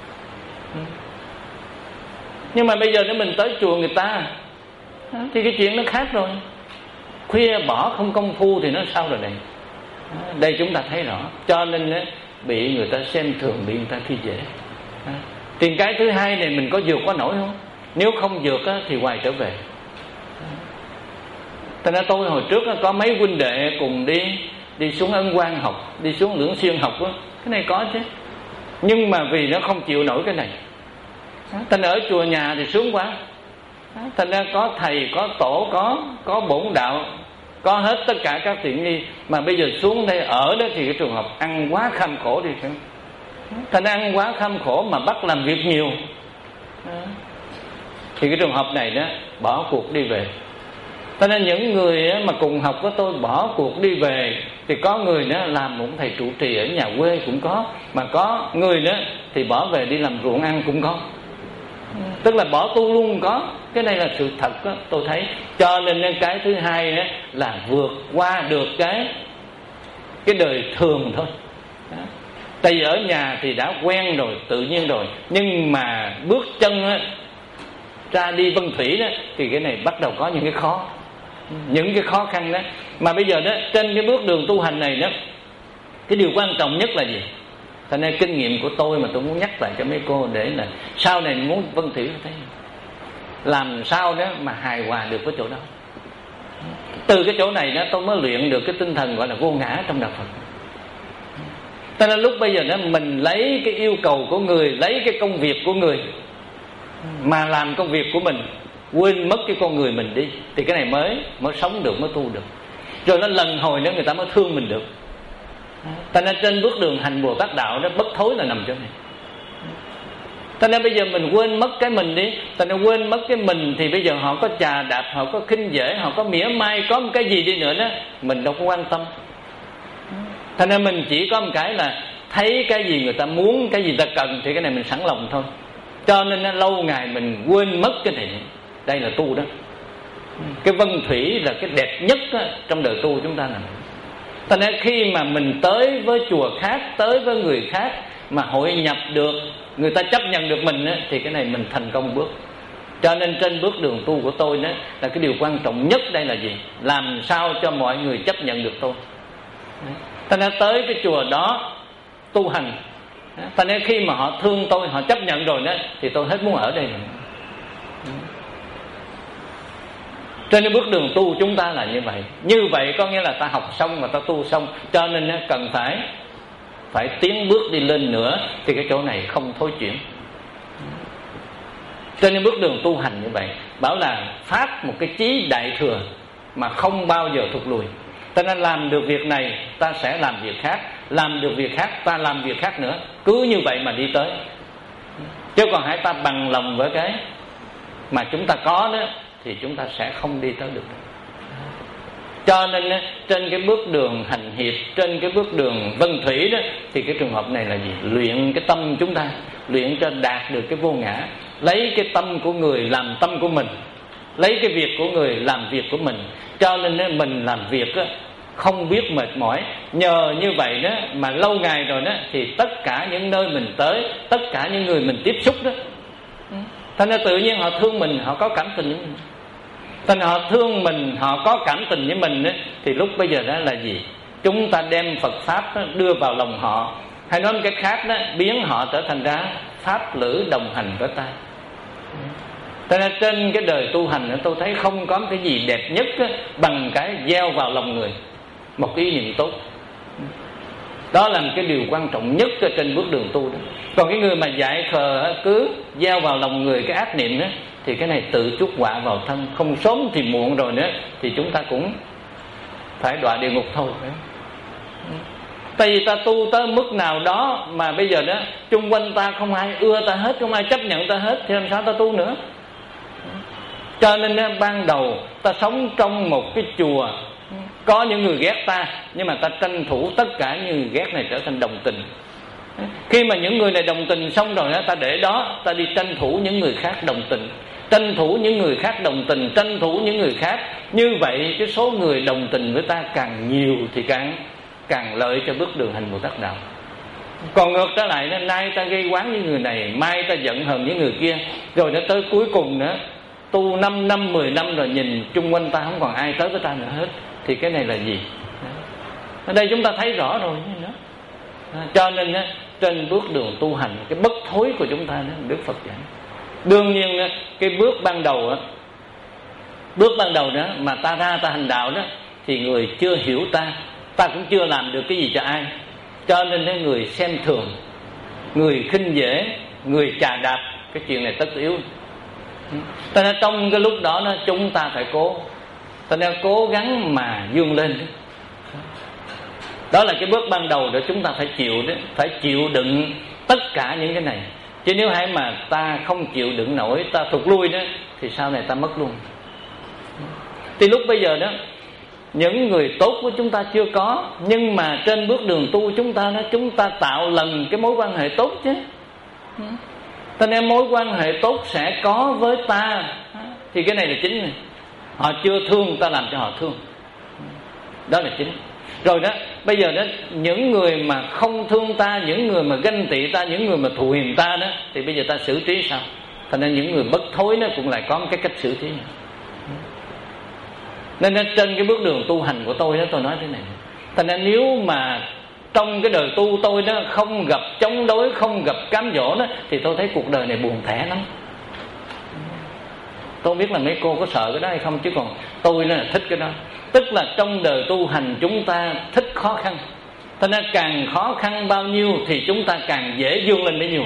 Nhưng mà bây giờ nếu mình tới chùa người ta thì cái chuyện nó khác rồi. Khuya bỏ không công phu thì nó sao rồi này. Đây chúng ta thấy rõ. Cho nên á, bị người ta xem thường, bị người ta khi dễ. Thì cái thứ hai này mình có vượt qua nổi không? Nếu không vượt á, thì hoài trở về. Thành ra tôi hồi trước á, có mấy huynh đệ cùng đi đi xuống Ấn Quang học, đi xuống Lưỡng Xuyên học á. Cái này có chứ. Nhưng mà vì nó không chịu nổi cái này. Thành ra ở chùa nhà thì sướng quá. Thành ra có thầy, có tổ, có có bổn đạo, có hết tất cả các tiện nghi. Mà bây giờ xuống đây ở đó thì cái trường hợp ăn quá kham khổ đi. Thành ra ăn quá kham khổ mà bắt làm việc nhiều, thì cái trường hợp này đó bỏ cuộc đi về. Cho nên những người mà cùng học với tôi bỏ cuộc đi về, thì có người đó làm một thầy trụ trì ở nhà quê cũng có, mà có người đó thì bỏ về đi làm ruộng ăn cũng có. Tức là bỏ tu luôn có. Cái này là sự thật đó, tôi thấy. Cho nên cái thứ hai đó là vượt qua được cái cái đời thường thôi đó. Tại vì ở nhà thì đã quen rồi, tự nhiên rồi. Nhưng mà bước chân đó, ra đi vân thủy đó, thì cái này bắt đầu có những cái khó, những cái khó khăn đó. Mà bây giờ đó trên cái bước đường tu hành này đó, cái điều quan trọng nhất là gì? Thành nên kinh nghiệm của tôi mà tôi muốn nhắc lại cho mấy cô, để là sau này muốn Vân Thủy thấy làm sao đó mà hài hòa được với chỗ đó. Từ cái chỗ này đó tôi mới luyện được cái tinh thần gọi là vô ngã trong đạo Phật. Cho nên lúc bây giờ đó mình lấy cái yêu cầu của người, lấy cái công việc của người mà làm công việc của mình, quên mất cái con người mình đi, thì cái này mới mới sống được, mới tu được. Rồi nó lần hồi nữa người ta mới thương mình được. Cho nên trên bước đường hành Bồ Tát đạo đó, bất thối là nằm chỗ này. Cho nên bây giờ mình quên mất cái mình đi. Cho nên quên mất cái mình thì bây giờ họ có chà đạp, họ có khinh dễ, họ có mỉa mai, có một cái gì đi nữa đó, mình đâu có quan tâm. Cho nên mình chỉ có một cái là thấy cái gì người ta muốn, cái gì người ta cần, thì cái này mình sẵn lòng thôi. Cho nên lâu ngày mình quên mất cái này. Đây là tu đó. Cái Vân Thủy là cái đẹp nhất đó, trong đời tu chúng ta là. Cho nên khi mà mình tới với chùa khác, tới với người khác mà hội nhập được, người ta chấp nhận được mình đó, thì cái này mình thành công bước. Cho nên trên bước đường tu của tôi đó, là cái điều quan trọng nhất đây là gì? Làm sao cho mọi người chấp nhận được tôi. Cho nên tới cái chùa đó tu hành, cho nên khi mà họ thương tôi, họ chấp nhận rồi đó, thì tôi hết muốn ở đây nữa. Trên cái bước đường tu chúng ta là như vậy. Như vậy có nghĩa là ta học xong và ta tu xong. Cho nên cần phải Phải tiến bước đi lên nữa, thì cái chỗ này không thối chuyển. Trên cái bước đường tu hành như vậy, bảo là phát một cái chí đại thừa mà không bao giờ thụt lùi. Cho nên làm được việc này ta sẽ làm việc khác, làm được việc khác ta làm việc khác nữa. Cứ như vậy mà đi tới. Chứ còn hãy ta bằng lòng với cái mà chúng ta có đó, thì chúng ta sẽ không đi tới được. Cho nên trên cái bước đường hành hiệp, trên cái bước đường Vân Thủy đó, thì cái trường hợp này là gì? Luyện cái tâm chúng ta, luyện cho đạt được cái vô ngã. Lấy cái tâm của người làm tâm của mình, lấy cái việc của người làm việc của mình. Cho nên mình làm việc đó, không biết mệt mỏi. Nhờ như vậy đó mà lâu ngày rồi đó, thì tất cả những nơi mình tới, tất cả những người mình tiếp xúc đó, thành ra tự nhiên họ thương mình, họ có cảm tình với mình. Thành họ thương mình, họ có cảm tình với mình đó, thì lúc bây giờ đó là gì? Chúng ta đem Phật Pháp đó, đưa vào lòng họ. Hay nói một cách khác đó, biến họ trở thành ra Pháp lữ đồng hành với ta. Cho nên trên cái đời tu hành đó, tôi thấy không có cái gì đẹp nhất đó, bằng cái gieo vào lòng người một cái ý niệm tốt. Đó là một cái điều quan trọng nhất trên bước đường tu đó. Còn cái người mà dại khờ cứ gieo vào lòng người cái ác niệm đó, thì cái này tự chuốc họa vào thân. Không sớm thì muộn rồi nữa, thì chúng ta cũng phải đọa địa ngục thôi. Tại vì ta tu tới mức nào đó mà bây giờ đó chung quanh ta không ai ưa ta hết, không ai chấp nhận ta hết, thì làm sao ta tu nữa? Cho nên đó, ban đầu ta sống trong một cái chùa, có những người ghét ta, nhưng mà ta tranh thủ tất cả những người ghét này trở thành đồng tình. Khi mà những người này đồng tình xong rồi đó, ta để đó, ta đi tranh thủ những người khác đồng tình, tranh thủ những người khác đồng tình, tranh thủ những người khác. Như vậy cái số người đồng tình với ta càng nhiều thì càng càng lợi cho bước đường hành Bồ Tát đạo. Còn ngược trở lại đó, nay ta gây oán với người này, mai ta giận hờn với người kia, rồi nó tới cuối cùng nữa tu năm năm, mười năm rồi nhìn chung quanh ta không còn ai tới với ta nữa hết, thì cái này là gì? Ở đây chúng ta thấy rõ rồi nữa. Cho nên á, trên bước đường tu hành, cái bất thối của chúng ta đó, Đức Phật dạy. Đương nhiên á, cái bước ban đầu á, bước ban đầu đó mà ta ra ta hành đạo đó, thì người chưa hiểu ta, ta cũng chưa làm được cái gì cho ai. Cho nên đó, người xem thường, người khinh dễ, người chà đạp, cái chuyện này tất yếu. Cho nên trong cái lúc đó, đó chúng ta phải cố, cho nên cố gắng mà vươn lên. Đó là cái bước ban đầu để chúng ta phải chịu đó, phải chịu đựng tất cả những cái này. Chứ nếu hãy mà ta không chịu đựng nổi, ta thụt lui đó, thì sau này ta mất luôn. Thì lúc bây giờ đó, những người tốt của chúng ta chưa có, nhưng mà trên bước đường tu chúng ta đó, chúng ta tạo lần cái mối quan hệ tốt chứ. Cho nên mối quan hệ tốt sẽ có với ta, thì cái này là chính này. Họ chưa thương, ta làm cho họ thương, đó là chính. Rồi đó, bây giờ đó, những người mà không thương ta, những người mà ganh tị ta, những người mà thù hiềm ta đó, thì bây giờ ta xử trí sao? Thành nên những người bất thối nó cũng lại có một cái cách xử trí. Nên trên cái bước đường tu hành của tôi đó, tôi nói thế này. Thành nên nếu mà trong cái đời tu tôi đó không gặp chống đối, không gặp cám dỗ đó, thì tôi thấy cuộc đời này buồn thẻ lắm. Tôi biết là mấy cô có sợ cái đó hay không, chứ còn tôi là thích cái đó. Tức là trong đời tu hành chúng ta thích khó khăn, cho nên càng khó khăn bao nhiêu thì chúng ta càng dễ vươn lên bấy nhiêu.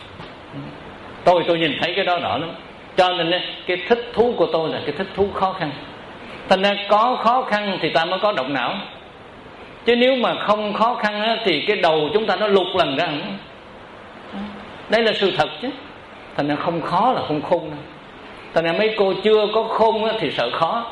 Tôi tôi nhìn thấy cái đó rõ lắm. Cho nên cái thích thú của tôi là cái thích thú khó khăn. Thành ra có khó khăn thì ta mới có động não. Chứ nếu mà không khó khăn á, thì cái đầu chúng ta nó lục lần ra. Đây là sự thật chứ. Thành ra không khó là không khôn đâu. Thành ra mấy cô chưa có khôn á, thì sợ khó.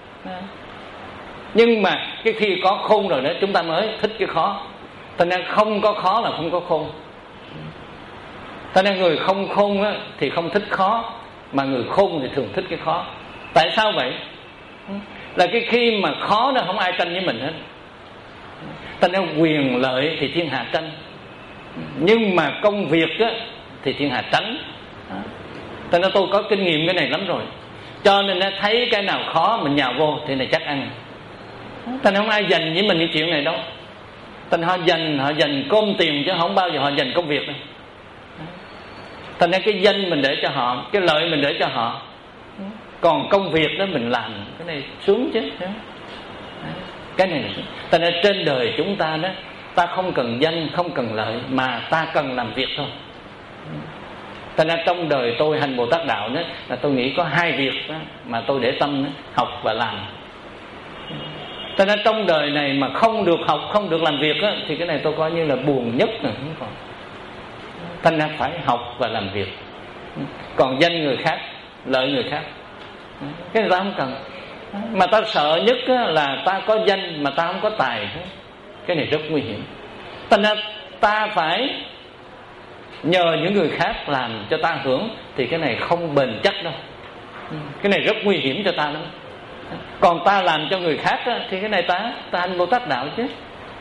Nhưng mà cái khi có khôn rồi đó, chúng ta mới thích cái khó. Thành ra không có khó là không có khôn. Thành ra người không khôn á, thì không thích khó, mà người khôn thì thường thích cái khó. Tại sao vậy? Là cái khi mà khó đó không ai tranh với mình hết. Thành ra quyền lợi thì thiên hạ tranh, nhưng mà công việc á, thì thiên hạ tránh. Thành ra tôi có kinh nghiệm cái này lắm rồi. Cho nên thấy cái nào khó mình nhào vô thì này chắc ăn. Thành ra không ai dành với mình cái chuyện này đâu. Thành ra họ dành, họ dành cơm tiền chứ không bao giờ họ dành công việc đâu. Thành ra cái danh mình để cho họ, cái lợi mình để cho họ, còn công việc đó mình làm. Cái này sướng chứ. Cái này là sướng. Thành ra trên đời chúng ta đó, ta không cần danh, không cần lợi, mà ta cần làm việc thôi. Thành ra trong đời tôi hành Bồ Tát Đạo đó, là tôi nghĩ có hai việc đó mà tôi để tâm đó, học và làm. Thành ra trong đời này mà không được học, không được làm việc đó, thì cái này tôi coi như là buồn nhất rồi. Không còn. Thành ra phải học và làm việc. Còn danh người khác, lợi người khác, cái này ta không cần. Mà ta sợ nhất là ta có danh mà ta không có tài. Cái này rất nguy hiểm. Thành ra ta phải nhờ những người khác làm cho ta hưởng, thì cái này không bền chắc đâu. Cái này rất nguy hiểm cho ta lắm. Còn ta làm cho người khác thì cái này ta ta hành Bồ Tát Đạo chứ.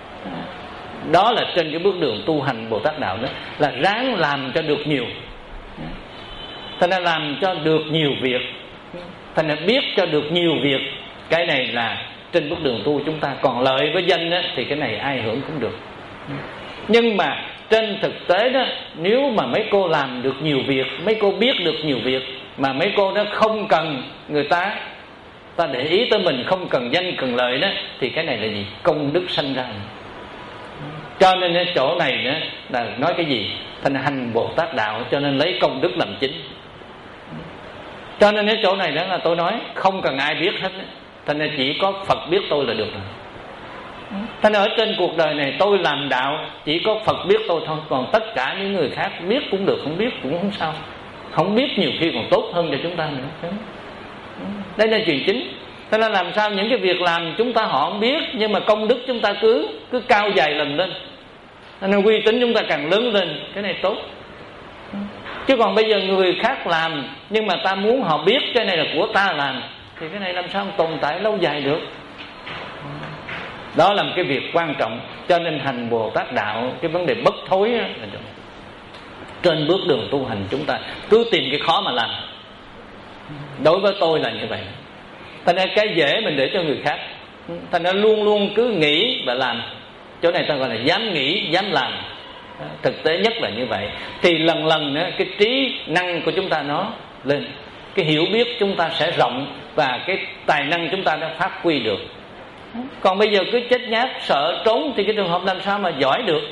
Đó là trên cái bước đường tu hành Bồ Tát Đạo đó, là ráng làm cho được nhiều. Thành ra làm cho được nhiều việc, thành ra biết cho được nhiều việc. Cái này là trên bước đường tu chúng ta. Còn lợi với danh đó, thì cái này ai hưởng cũng được. Nhưng mà trên thực tế đó, nếu mà mấy cô làm được nhiều việc, mấy cô biết được nhiều việc, mà mấy cô đó không cần người ta ta để ý tới mình, không cần danh cần lợi đó, thì cái này là gì? Công đức sanh ra. Cho nên cái chỗ này đó là nói cái gì? Thành hành Bồ Tát Đạo, cho nên lấy công đức làm chính. Cho nên cái chỗ này đó là tôi nói không cần ai biết hết. Thành ra chỉ có Phật biết tôi là được rồi. Thành ra ở trên cuộc đời này tôi làm đạo, chỉ có Phật biết tôi thôi. Còn tất cả những người khác biết cũng được, không biết cũng không sao. Không biết nhiều khi còn tốt hơn cho chúng ta nữa. Đây là chuyện chính. Thế nên làm sao những cái việc làm chúng ta họ không biết, nhưng mà công đức chúng ta cứ cứ cao dày lần lên, nên uy tín chúng ta càng lớn lên. Cái này tốt. Chứ còn bây giờ người khác làm, nhưng mà ta muốn họ biết cái này là của ta làm, thì cái này làm sao tồn tại lâu dài được. Đó là một cái việc quan trọng. Cho nên hành Bồ Tát Đạo, cái vấn đề bất thối là trên bước đường tu hành chúng ta cứ tìm cái khó mà làm. Đối với tôi là như vậy. Thành ra cái dễ mình để cho người khác. Thành ra luôn luôn cứ nghĩ và làm. Chỗ này ta gọi là dám nghĩ, dám làm. Thực tế nhất là như vậy. Thì lần lần đó, cái trí năng của chúng ta nó lên, cái hiểu biết chúng ta sẽ rộng, và cái tài năng chúng ta đã phát huy được. Còn bây giờ cứ chết nhát, sợ trốn, thì cái trường hợp làm sao mà giỏi được.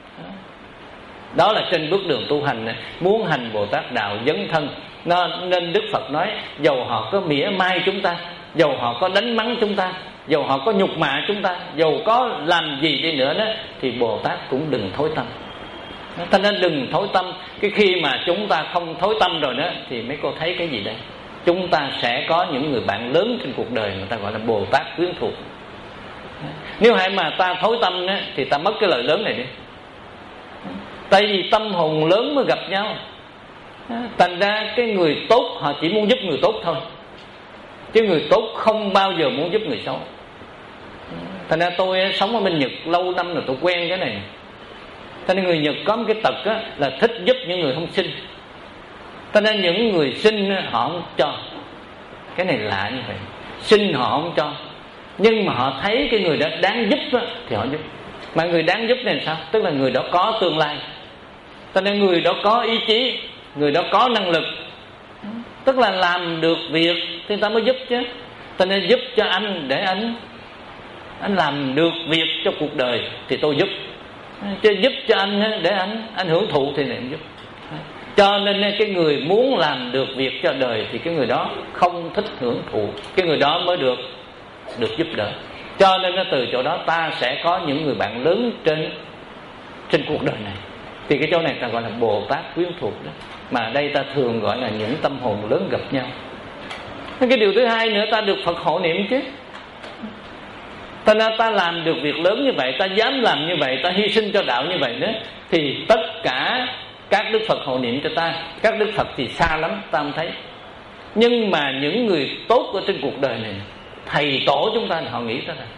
Đó là trên bước đường tu hành này. Muốn hành Bồ Tát Đạo dấn thân, nên Đức Phật nói dầu họ có mỉa mai chúng ta, dầu họ có đánh mắng chúng ta, dầu họ có nhục mạ chúng ta, dầu có làm gì đi nữa đó, thì Bồ Tát cũng đừng thối tâm. Thành nên đừng thối tâm. Cái khi mà chúng ta không thối tâm rồi đó, thì mấy cô thấy cái gì đây? Chúng ta sẽ có những người bạn lớn trên cuộc đời, người ta gọi là Bồ Tát quyến thuộc. Nếu hãy mà ta thối tâm đó, thì ta mất cái lợi lớn này đi. Tại vì tâm hồn lớn mới gặp nhau. Thành ra cái người tốt họ chỉ muốn giúp người tốt thôi, chứ người tốt không bao giờ muốn giúp người xấu. Thành ra tôi sống ở bên Nhật lâu năm rồi, tôi quen cái này. Thành ra người Nhật có một cái tật á, là thích giúp những người không xin. Thành ra những người xin họ không cho. Cái này lạ như vậy. Xin họ không cho, nhưng mà họ thấy cái người đó đáng giúp á, thì họ giúp. Mà người đáng giúp này là sao? Tức là người đó có tương lai, cho nên người đó có ý chí, người đó có năng lực, tức là làm được việc thì ta mới giúp chứ. Cho nên giúp cho anh để anh anh làm được việc cho cuộc đời thì tôi giúp, chứ giúp cho anh để anh anh hưởng thụ thì này giúp. Cho nên cái người muốn làm được việc cho đời thì cái người đó không thích hưởng thụ, cái người đó mới được được giúp đỡ. Cho nên từ chỗ đó ta sẽ có những người bạn lớn trên trên cuộc đời này. Thì cái chỗ này ta gọi là Bồ Tát quyến thuộc đó, mà đây ta thường gọi là những tâm hồn lớn gặp nhau. Cái điều thứ hai nữa, ta được Phật hộ niệm chứ. Ta nên ta làm được việc lớn như vậy, ta dám làm như vậy, ta hy sinh cho đạo như vậy đó, thì tất cả các Đức Phật hộ niệm cho ta. Các Đức Phật thì xa lắm ta không thấy, nhưng mà những người tốt ở trên cuộc đời này, thầy tổ chúng ta họ nghĩ tới này.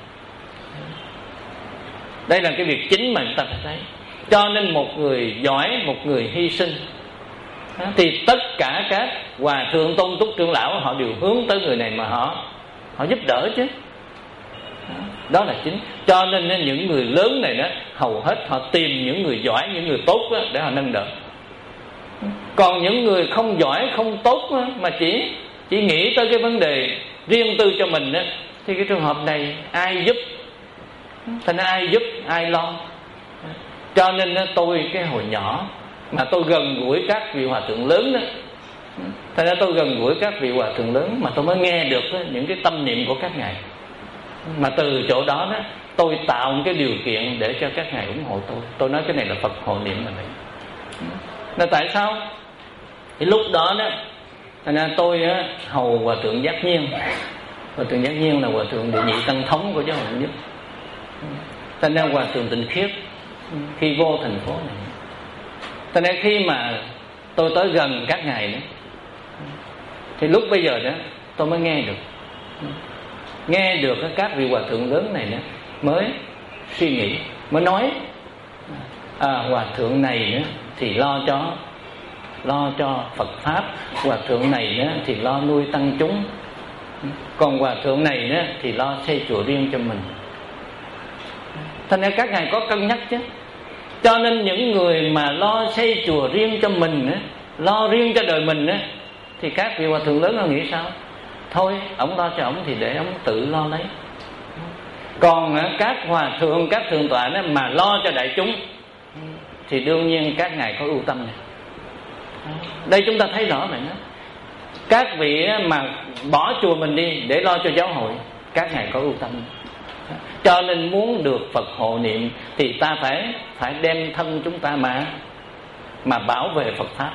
Đây là cái việc chính mà chúng ta phải thấy. Cho nên một người giỏi, một người hy sinh, thì tất cả các hòa thượng tôn túc trưởng lão họ đều hướng tới người này mà họ họ giúp đỡ chứ. Đó là chính. Cho nên những người lớn này đó, hầu hết họ tìm những người giỏi, những người tốt đó, để họ nâng đỡ. Còn những người không giỏi, không tốt đó, mà chỉ chỉ nghĩ tới cái vấn đề riêng tư cho mình đó, thì cái trường hợp này ai giúp? Thành ra ai giúp, ai lo. Cho nên tôi cái hồi nhỏ mà tôi gần gũi các vị hòa thượng lớn đó, thành ra tôi gần gũi các vị hòa thượng lớn mà tôi mới nghe được đó, những cái tâm niệm của các ngài. Mà từ chỗ đó đó tôi tạo một cái điều kiện để cho các ngài ủng hộ tôi. Tôi nói cái này là Phật hộ niệm là vậy. Là tại sao? Thì lúc đó đó, thành ra tôi á, hầu hòa thượng Giác Nhiên. Hòa thượng Giác Nhiên là hòa thượng đệ nhị tăng thống của giáo hội nhất. Thành ra hòa thượng Tịnh Khiết khi vô thành phố này, thành ra khi mà tôi tới gần các ngài đó, thì lúc bây giờ đó tôi mới nghe được nghe được các vị hòa thượng lớn này đó, mới suy nghĩ, mới nói à, hòa thượng này đó, thì lo cho lo cho Phật pháp, hòa thượng này đó, thì lo nuôi tăng chúng, còn hòa thượng này đó, thì lo xây chùa riêng cho mình. Thành ra các ngài có cân nhắc chứ. Cho nên những người mà lo xây chùa riêng cho mình, lo riêng cho đời mình, thì các vị hòa thượng lớn họ nghĩ sao? Thôi, ổng lo cho ổng thì để ổng tự lo lấy. Còn các hòa thượng, các thượng tọa đó mà lo cho đại chúng, thì đương nhiên các ngài có ưu tâm này. Đây chúng ta thấy rõ vậy đó. Các vị mà bỏ chùa mình đi để lo cho giáo hội, các ngài có ưu tâm. Cho nên muốn được Phật hộ niệm thì ta phải phải đem thân chúng ta mà mà bảo vệ Phật pháp.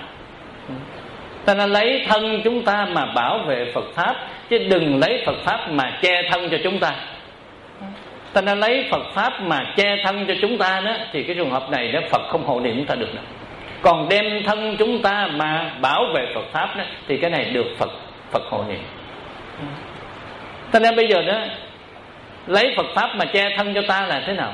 Ta nên lấy thân chúng ta mà bảo vệ Phật pháp, chứ đừng lấy Phật pháp mà che thân cho chúng ta. Ta nên lấy Phật pháp mà che thân cho chúng ta đó, thì cái trường hợp này đó Phật không hộ niệm chúng ta được đâu. Còn đem thân chúng ta mà bảo vệ Phật pháp đó, thì cái này được Phật Phật hộ niệm. Ta nên bây giờ đó lấy Phật pháp mà che thân cho ta là thế nào?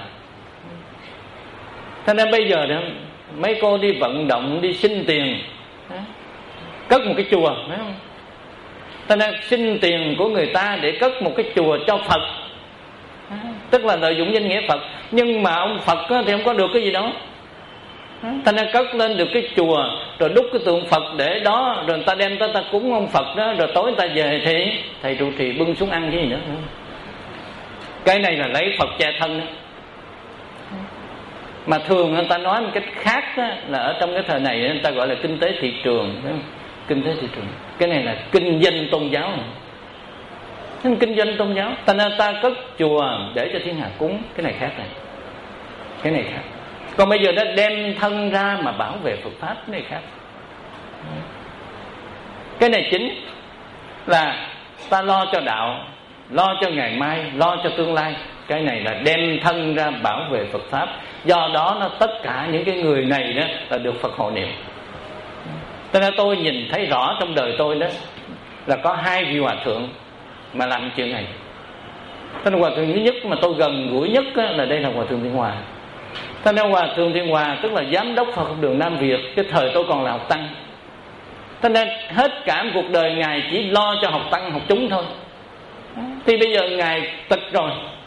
Thế nên bây giờ đó mấy cô đi vận động, đi xin tiền, cất một cái chùa, phải không? Thế nên xin tiền của người ta để cất một cái chùa cho Phật, tức là lợi dụng danh nghĩa Phật. Nhưng mà ông Phật thì không có được cái gì đó. Thế nên cất lên được cái chùa, rồi đúc cái tượng Phật để đó, rồi người ta đem tới ta cúng ông Phật đó, rồi tối người ta về thì thầy trụ trì bưng xuống ăn cái gì nữa. Cái này là lấy Phật che thân đó. Mà thường người ta nói một cách khác đó, là ở trong cái thời này người ta gọi là kinh tế thị trường, kinh tế thị trường. Cái này là kinh doanh tôn giáo này. Kinh doanh tôn giáo, ta nên ta cất chùa để cho thiên hạ cúng, cái này khác này, cái này khác. Còn bây giờ nó đem thân ra mà bảo vệ Phật pháp, cái này khác. Cái này chính là ta lo cho đạo, lo cho ngày mai, lo cho tương lai. Cái này là đem thân ra bảo vệ Phật pháp. Do đó nó tất cả những cái người này đó là được Phật hộ niệm. Cho nên tôi nhìn thấy rõ trong đời tôi đó là có hai vị hòa thượng mà làm chuyện này. Cho nên hòa thượng thứ nhất mà tôi gần gũi nhất là đây là hòa thượng Thiên Hòa. Cho nên hòa thượng Thiên Hòa tức là giám đốc Phật học đường Nam Việt cái thời tôi còn là học tăng. Cho nên hết cả một cuộc đời ngài chỉ lo cho học tăng học chúng thôi. Thì bây giờ ngài tịch rồi,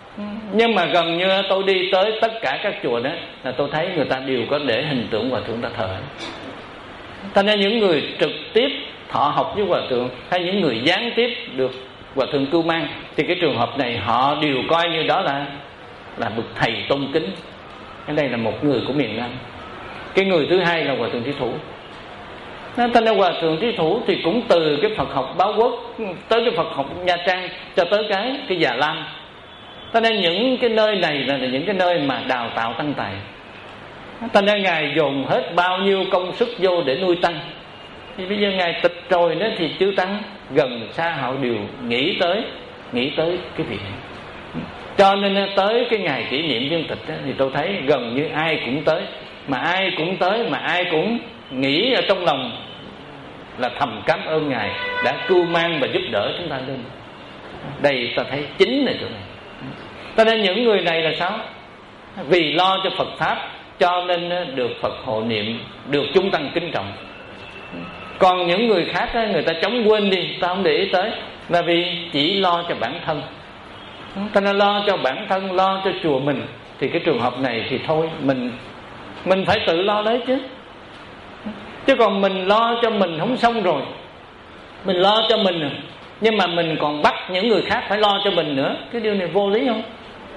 Nhưng mà gần như tôi đi tới tất cả các chùa đó là tôi thấy người ta đều có để hình tượng Hòa thượng ta thờ. Thành ra những người trực tiếp thọ học với Hòa thượng hay những người gián tiếp được Hòa thượng cưu mang, thì cái trường hợp này họ đều coi như đó là là bậc thầy tôn kính. Cái đây là một người của miền Nam. Cái người thứ hai là Hòa thượng Trí Thủ. Thành ra Hòa thượng Trí Thủ thì cũng từ cái Phật học Báo Quốc tới cái Phật học Nha Trang cho tới cái cái Già Lam. Thành ra những cái nơi này là những cái nơi mà đào tạo tăng tài. Thành ra Ngài dồn hết bao nhiêu công sức vô để nuôi tăng. Thì bây giờ Ngài tịch rồi đó thì chư tăng gần xa họ đều nghĩ tới nghĩ tới cái việc này. Cho nên tới cái ngày kỷ niệm viên tịch đó, thì tôi thấy gần như ai cũng tới. Mà ai cũng tới mà ai cũng nghĩ ở trong lòng là thầm cảm ơn Ngài đã cưu mang và giúp đỡ chúng ta lên. Đây ta thấy chính là chỗ này. Cho nên những người này là sao? Vì lo cho Phật Pháp cho nên được Phật hộ niệm, được chúng tăng kính trọng. Còn những người khác người ta chống quên đi, ta không để ý tới, là vì chỉ lo cho bản thân. Ta nên lo cho bản thân, lo cho chùa mình. Thì cái trường hợp này thì thôi, mình mình phải tự lo lấy chứ. Chứ còn mình lo cho mình không xong rồi, mình lo cho mình nhưng mà mình còn bắt những người khác phải lo cho mình nữa, cái điều này vô lý không?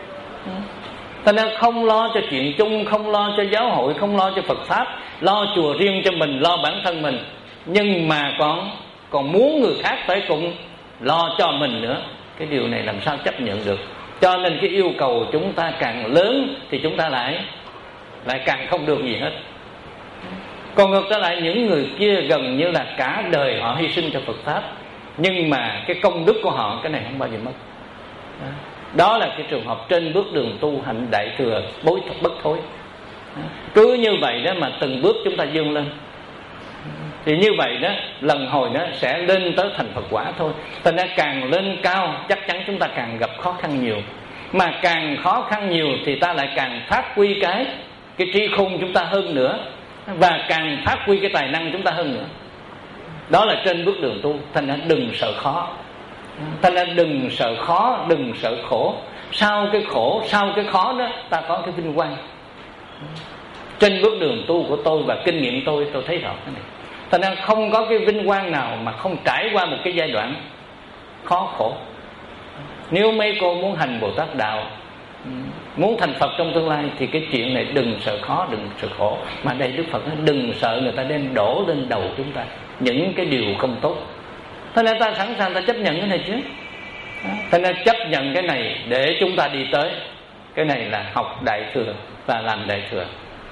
Ta nên không lo cho chuyện chung, không lo cho giáo hội, không lo cho Phật Pháp, lo chùa riêng cho mình, lo bản thân mình, nhưng mà còn còn muốn người khác phải cùng lo cho mình nữa. Cái điều này làm sao chấp nhận được? Cho nên cái yêu cầu chúng ta càng lớn thì chúng ta lại lại càng không được gì hết. Còn ngược trở lại, những người kia gần như là cả đời họ hy sinh cho Phật Pháp, nhưng mà cái công đức của họ cái này không bao giờ mất. Đó là cái trường hợp trên bước đường tu hành đại thừa bối bất thối. Cứ như vậy đó mà từng bước chúng ta vươn lên, thì như vậy đó lần hồi đó sẽ lên tới thành Phật quả thôi. Thành ra càng lên cao chắc chắn chúng ta càng gặp khó khăn nhiều. Mà càng khó khăn nhiều thì ta lại càng phát huy cái Cái trí khôn chúng ta hơn nữa, và càng phát huy cái tài năng chúng ta hơn nữa. Đó là trên bước đường tu. Thành ra đừng sợ khó, thành ra đừng sợ khó, đừng sợ khổ. Sau cái khổ, sau cái khó đó ta có cái vinh quang. Trên bước đường tu của tôi và kinh nghiệm tôi, tôi thấy rõ cái này. Thành ra không có cái vinh quang nào mà không trải qua một cái giai đoạn khó khổ. Nếu mấy cô muốn hành Bồ Tát Đạo, muốn thành Phật trong tương lai, thì cái chuyện này đừng sợ khó, đừng sợ khổ. Mà đây Đức Phật nói đừng sợ người ta đem đổ lên đầu chúng ta những cái điều không tốt. Thế nên ta sẵn sàng ta chấp nhận cái này chứ. Thế nên chấp nhận cái này để chúng ta đi tới. Cái này là học đại thừa và làm đại thừa.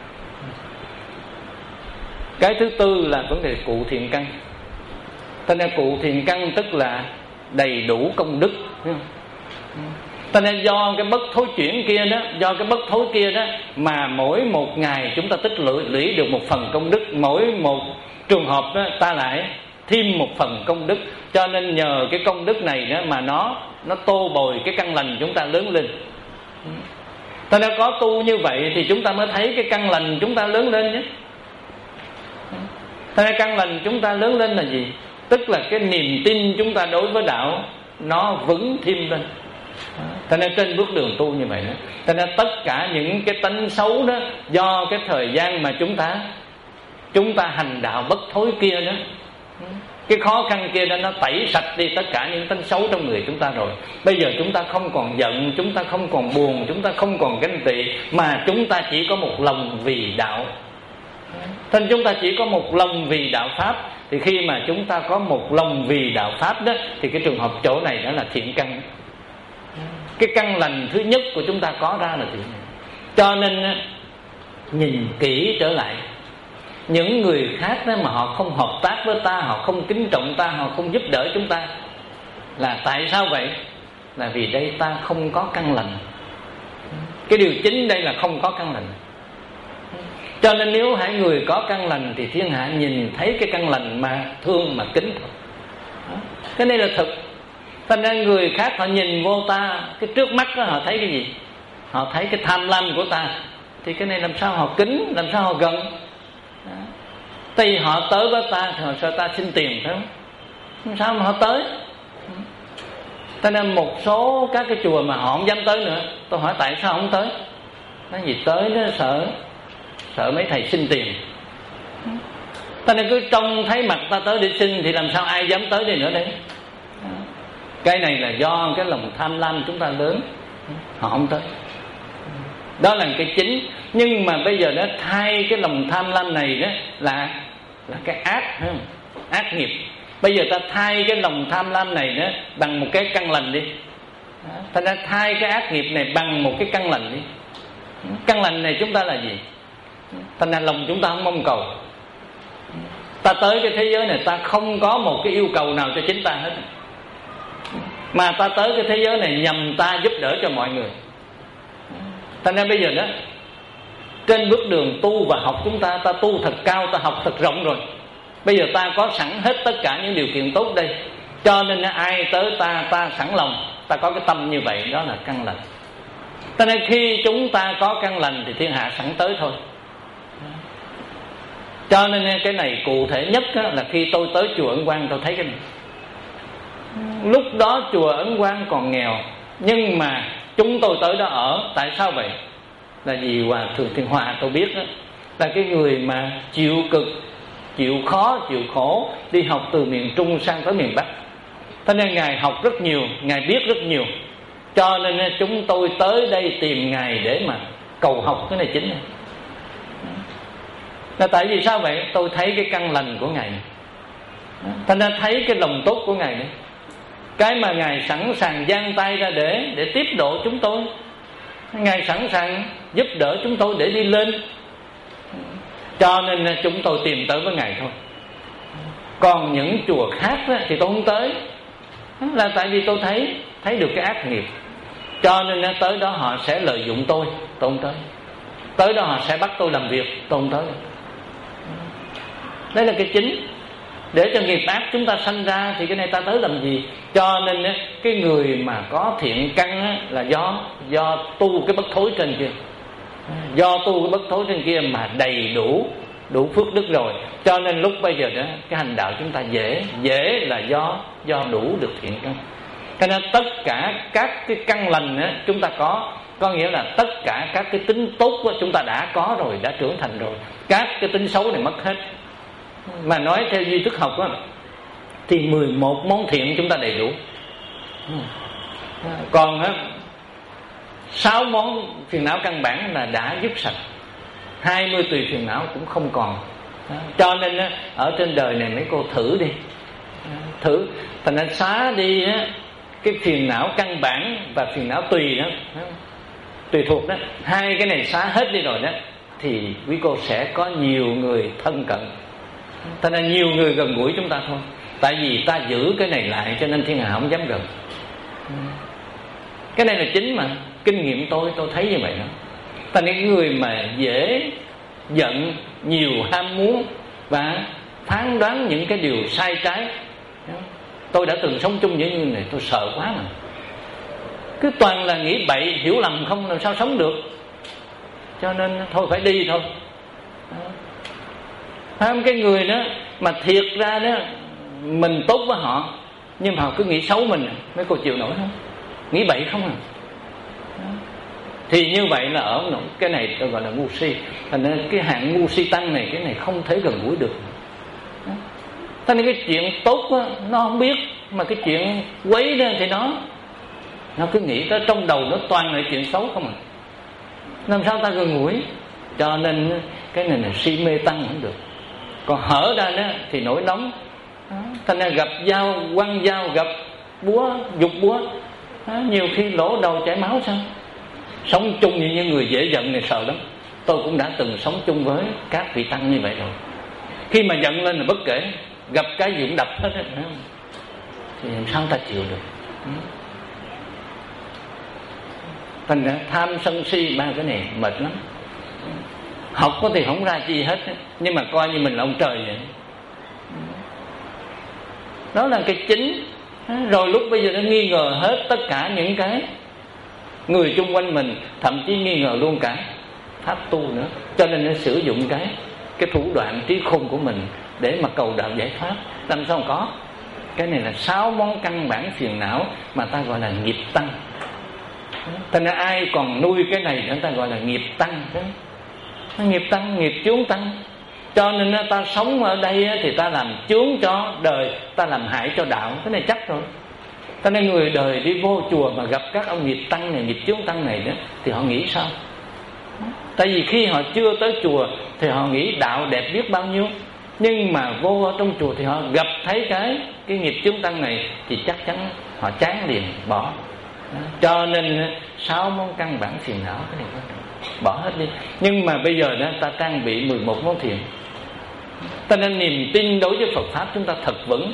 Cái thứ tư là vấn đề cụ thiện căn. Thế nên cụ thiện căn tức là đầy đủ công đức. Thế nên do cái bất thối chuyển kia đó, do cái bất thối kia đó mà mỗi một ngày chúng ta tích lũy, lũy được một phần công đức. Mỗi một trường hợp đó ta lại thêm một phần công đức. Cho nên nhờ cái công đức này đó mà nó nó tô bồi cái căn lành chúng ta lớn lên. Thế nên có tu như vậy thì chúng ta mới thấy cái căn lành chúng ta lớn lên nhé. Thế nên căn lành chúng ta lớn lên là gì? Tức là cái niềm tin chúng ta đối với đạo nó vững thêm lên. Thế nên trên bước đường tu như vậy đó. Thế nên tất cả những cái tánh xấu đó, do cái thời gian mà chúng ta Chúng ta hành đạo bất thối kia đó, cái khó khăn kia đó nó tẩy sạch đi tất cả những tánh xấu trong người chúng ta rồi. Bây giờ chúng ta không còn giận, chúng ta không còn buồn, chúng ta không còn ganh tị, mà chúng ta chỉ có một lòng vì đạo. Thế nên chúng ta chỉ có một lòng vì đạo Pháp. Thì khi mà chúng ta có một lòng vì đạo Pháp đó, thì cái trường hợp chỗ này đó là thiện căn. Cái căn lành thứ nhất của chúng ta có ra là thiện này. Cho nên nhìn kỹ trở lại, những người khác đó mà họ không hợp tác với ta, họ không kính trọng ta, họ không giúp đỡ chúng ta, là tại sao vậy? Là vì đây ta không có căn lành. Cái điều chính đây là không có căn lành. Cho nên nếu hai người có căn lành thì thiên hạ nhìn thấy cái căn lành mà thương mà kính thôi. Cái này là thực. Thành ra người khác họ nhìn vô ta, cái trước mắt đó họ thấy cái gì? Họ thấy cái tham lam của ta. Thì cái này làm sao họ kính, làm sao họ gần? Thì họ tới với ta thì họ sợ ta xin tiền phải không? Làm sao mà họ tới? Cho nên một số các cái chùa mà họ không dám tới nữa. Tôi hỏi tại sao không tới? Nói gì tới nó sợ sợ mấy thầy xin tiền. Cho nên cứ trông thấy mặt ta tới để xin thì làm sao ai dám tới đây nữa đây. Cái này là do cái lòng tham lam chúng ta lớn, họ không tới. Đó là cái chính. Nhưng mà bây giờ nó thay cái lòng tham lam này đó là là cái ác, ác nghiệp. Bây giờ ta thay cái lòng tham lam này đó bằng một cái căn lành đi. Ta đã thay cái ác nghiệp này bằng một cái căn lành đi. Căn lành này chúng ta là gì? Thành ra lòng chúng ta không mong cầu. Ta tới cái thế giới này ta không có một cái yêu cầu nào cho chính ta hết, mà ta tới cái thế giới này nhằm ta giúp đỡ cho mọi người. Thành ra bây giờ đó, trên bước đường tu và học chúng ta, ta tu thật cao, ta học thật rộng rồi. Bây giờ ta có sẵn hết tất cả những điều kiện tốt đây. Cho nên ai tới ta, ta sẵn lòng, ta có cái tâm như vậy, đó là căn lành. Cho nên khi chúng ta có căn lành thì thiên hạ sẵn tới thôi. Cho nên cái này cụ thể nhất là khi tôi tới chùa Ấn Quang tôi thấy cái này. Lúc đó chùa Ấn Quang còn nghèo, nhưng mà chúng tôi tới đó ở. Tại sao vậy? Là vì Hòa Thượng Thiên Hòa tôi biết đó, là cái người mà chịu cực, chịu khó, chịu khổ, đi học từ miền Trung sang tới miền Bắc. Thế nên Ngài học rất nhiều, Ngài biết rất nhiều. Cho nên chúng tôi tới đây tìm Ngài để mà cầu học cái này chính này. Là tại vì sao vậy? Tôi thấy cái căn lành của Ngài, thành ra thấy cái lòng tốt của Ngài này. Cái mà Ngài sẵn sàng giang tay ra để để tiếp độ chúng tôi. Ngài sẵn sàng giúp đỡ chúng tôi để đi lên. Cho nên chúng tôi tìm tới với Ngài thôi. Còn những chùa khác đó, thì tôi không tới. Là tại vì tôi thấy thấy được cái ác nghiệp. Cho nên tới đó họ sẽ lợi dụng tôi, tôi không tới. Tới đó họ sẽ bắt tôi làm việc, tôi không tới. Đấy là cái chính. Để cho nghiệp ác chúng ta sanh ra thì cái này ta tới làm gì? Cho nên cái người mà có thiện căn là do do tu cái bất thối trên kia, do tu cái bất thối trên kia mà đầy đủ đủ phước đức rồi. Cho nên lúc bây giờ đó cái hành đạo chúng ta dễ dễ là do do đủ được thiện căn. Cho nên tất cả các cái căn lành đó, chúng ta có có nghĩa là tất cả các cái tính tốt đó, chúng ta đã có rồi, đã trưởng thành rồi. Các cái tính xấu này mất hết. Mà nói theo duy thức học đó, thì mười một món thiện chúng ta đầy đủ. Còn á, sáu món phiền não căn bản là đã dứt sạch. Hai mươi tùy phiền não cũng không còn. Cho nên á, ở trên đời này mấy cô thử đi, thử thành ra xá đi á, cái phiền não căn bản và phiền não tùy đó, tùy thuộc đó, hai cái này xá hết đi rồi đó, thì quý cô sẽ có nhiều người thân cận. Thành ra nhiều người gần gũi chúng ta thôi. Tại vì ta giữ cái này lại cho nên thiên hạ không dám gần. Cái này là chính mà. Kinh nghiệm tôi, tôi thấy như vậy đó. Thành ra cái người mà dễ giận, nhiều ham muốn và phán đoán những cái điều sai trái. Tôi đã từng sống chung với những người này, tôi sợ quá mà. Cứ toàn là nghĩ bậy, hiểu lầm không làm sao sống được. Cho nên thôi phải đi thôi. Không, cái người đó mà thiệt ra đó mình tốt với họ, nhưng mà họ cứ nghĩ xấu mình, mấy cô chịu nổi không? Nghĩ bậy không à? Thì như vậy là ở cái này tôi gọi là ngu si. Thành ra cái hạng ngu si tăng này, cái này không thể gần gũi được. Thế nên cái chuyện tốt đó, nó không biết, mà cái chuyện quấy đó thì nó nó cứ nghĩ tới trong đầu nó toàn là chuyện xấu không à. Làm sao ta gần gũi? Cho nên cái này là si mê tăng không được. Còn hở ra đó thì nổi nóng. Thành ra gặp dao, quăng dao, gặp búa, giục búa, nhiều khi lỗ đầu chảy máu sao. Sống chung như những người dễ giận này sợ lắm. Tôi cũng đã từng sống chung với các vị tăng như vậy rồi. Khi mà giận lên là bất kể, gặp cái gì cũng đập hết á, thì làm sao ta chịu được? Thành ra tham sân si ba cái này mệt lắm. Học có thì không ra chi hết, nhưng mà coi như mình là ông trời vậy. Đó là cái chính. Rồi lúc bây giờ nó nghi ngờ hết tất cả những cái người chung quanh mình, thậm chí nghi ngờ luôn cả pháp tu nữa. Cho nên nó sử dụng cái cái thủ đoạn trí khôn của mình để mà cầu đạo giải thoát. Làm sao có? Cái này là sáu món căn bản phiền não mà ta gọi là nghiệp tăng. Thành ra ai còn nuôi cái này nữa ta gọi là nghiệp tăng. Nghiệp tăng, nghiệp chướng tăng. Cho nên ta sống ở đây thì ta làm chướng cho đời, ta làm hại cho đạo. Cái này chắc rồi. Cho nên người đời đi vô chùa mà gặp các ông nghiệp tăng này, nghiệp chướng tăng này đó, thì họ nghĩ sao? Tại vì khi họ chưa tới chùa thì họ nghĩ đạo đẹp biết bao nhiêu, nhưng mà vô ở trong chùa thì họ gặp thấy cái cái nghiệp chướng tăng này thì chắc chắn họ chán liền bỏ. Đó. Cho nên sáu món căn bản phiền não cái này bỏ hết đi. Nhưng mà bây giờ đó ta trang bị mười một món thiện. Ta nên niềm tin đối với Phật pháp chúng ta thật vững.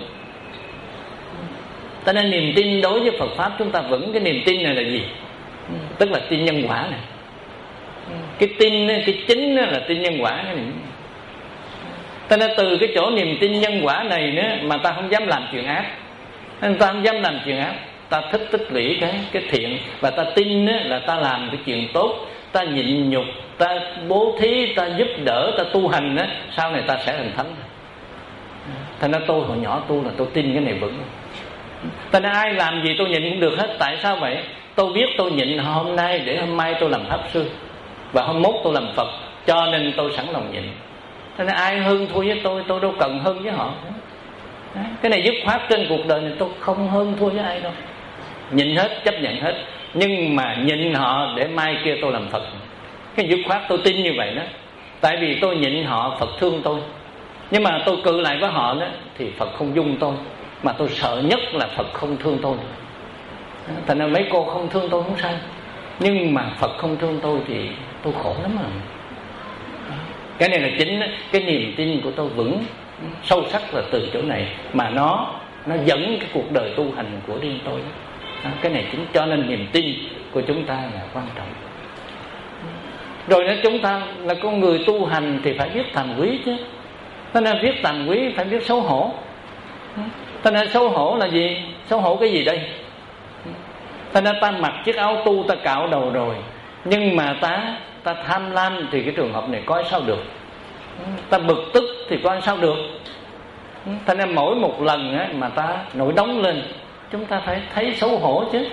Ta nên niềm tin đối với Phật pháp chúng ta vững. Cái niềm tin này là gì? Tức là tin nhân quả này. Cái tin, cái chính là tin nhân quả này. Ta nên từ cái chỗ niềm tin nhân quả này nữa mà ta không dám làm chuyện ác. Ta không dám làm chuyện ác. Ta thích tích lũy cái, cái thiện. Và ta tin là ta làm cái chuyện tốt, ta nhịn nhục, ta bố thí, ta giúp đỡ, ta tu hành á, sau này ta sẽ thành thánh. Thành ra tôi hồi nhỏ tu là tôi tin cái này vững. Thành ra ai làm gì tôi nhịn cũng được hết. Tại sao vậy? Tôi biết tôi nhịn hôm nay để hôm mai tôi làm pháp sư, và hôm mốt tôi làm Phật. Cho nên tôi sẵn lòng nhịn. Thành ra ai hơn thua với tôi, tôi đâu cần hơn với họ. Cái này dứt khoát trên cuộc đời này tôi không hơn thua với ai đâu. Nhịn hết, chấp nhận hết. Nhưng mà nhịn họ để mai kia tôi làm Phật. Cái dứt khoát tôi tin như vậy đó. Tại vì tôi nhịn họ, Phật thương tôi. Nhưng mà tôi cự lại với họ đó thì Phật không dung tôi. Mà tôi sợ nhất là Phật không thương tôi. Thành ra mấy cô không thương tôi không sao, nhưng mà Phật không thương tôi thì tôi khổ lắm rồi. Cái này là chính cái niềm tin của tôi vững sâu sắc là từ chỗ này mà nó nó dẫn cái cuộc đời tu hành của riêng tôi. Cái này chính, cho nên niềm tin của chúng ta là quan trọng. Rồi nếu chúng ta là con người tu hành thì phải biết tàm quý chứ. Cho nên biết tàm quý phải biết xấu hổ. Cho nên xấu hổ là gì? Xấu hổ cái gì đây? Cho nên ta mặc chiếc áo tu, ta cạo đầu rồi, nhưng mà ta ta tham lam thì cái trường hợp này coi sao được. Ta bực tức thì coi sao được. Cho nên mỗi một lần á, mà ta nổi nóng lên, chúng ta phải thấy xấu hổ chứ.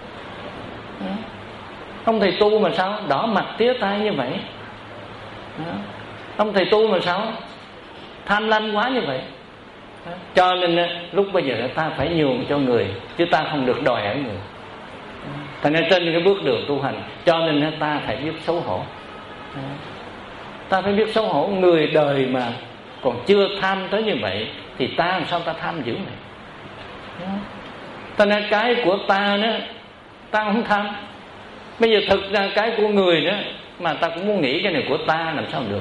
Ông thầy tu mà sao đỏ mặt tía tai như vậy? Ông thầy tu mà sao tham lam quá như vậy? Cho nên lúc bây giờ ta phải nhường cho người, chứ ta không được đòi ở người. Thành ra trên cái bước đường tu hành, cho nên ta phải biết xấu hổ. Ta phải biết xấu hổ. Người đời mà còn chưa tham tới như vậy thì ta làm sao ta tham dữ này? Thành ra cái của ta đó ta không tham. Bây giờ thực ra cái của người đó mà ta cũng muốn nghĩ cái này của ta làm sao được.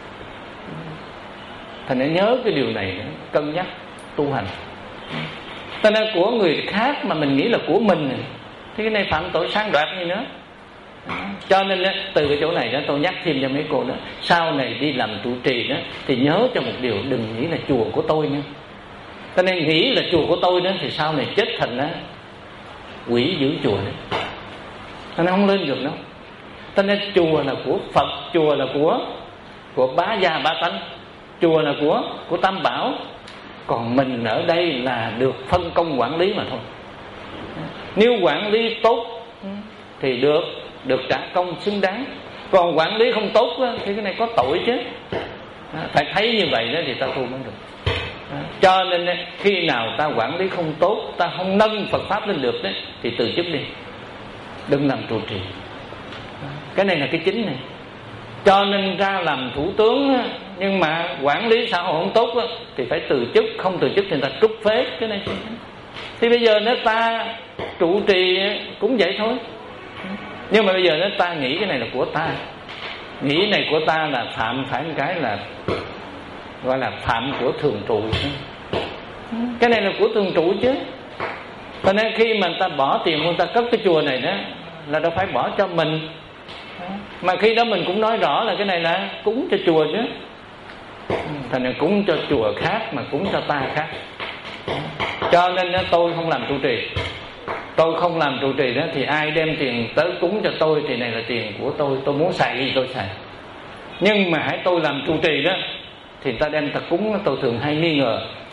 Thành ra nhớ cái điều này đó, cân nhắc tu hành. Thành ra của người khác mà mình nghĩ là của mình này, thì cái này phạm tội sang đoạt gì nữa. Cho nên đó, từ cái chỗ này đó tôi nhắc thêm cho mấy cô đó, sau này đi làm trụ trì đó thì nhớ cho một điều, đừng nghĩ là chùa của tôi nữa. Cho nên nghĩ là chùa của tôi đó thì sau này chết thành đó quỷ giữ chùa đấy. Cho nên không lên được đâu. Cho nên chùa là của Phật, chùa là của của bá gia bá tánh, chùa là của của Tam Bảo. Còn mình ở đây là được phân công quản lý mà thôi. Nếu quản lý tốt thì được được trả công xứng đáng. Còn quản lý không tốt thì cái này có tội chứ. Phải thấy như vậy đó thì ta tu mới được. Cho nên khi nào ta quản lý không tốt, ta không nâng Phật pháp lên được đấy, thì từ chức đi, đừng làm trụ trì. Cái này là cái chính này. Cho nên ra làm thủ tướng nhưng mà quản lý xã hội không tốt thì phải từ chức. Không từ chức thì người ta trút phế. Cái này thì bây giờ nếu ta trụ trì cũng vậy thôi. Nhưng mà bây giờ nếu ta nghĩ cái này là của ta, nghĩ này của ta là phạm phải một cái là gọi là phạm của thường trụ. Cái này là của thường trụ chứ. Cho nên khi mà người ta bỏ tiền người ta cất cái chùa này đó là đâu phải bỏ cho mình. Mà khi đó mình cũng nói rõ là cái này là cúng cho chùa chứ. Thành ra cúng cho chùa khác mà cúng cho ta khác. Cho nên tôi không làm trụ trì. Tôi không làm trụ trì đó thì ai đem tiền tới cúng cho tôi thì này là tiền của tôi, tôi muốn xài gì tôi xài. Nhưng mà hãy tôi làm trụ trì đó thì ta đem ta cúng, tôi thường hay nghi ngờ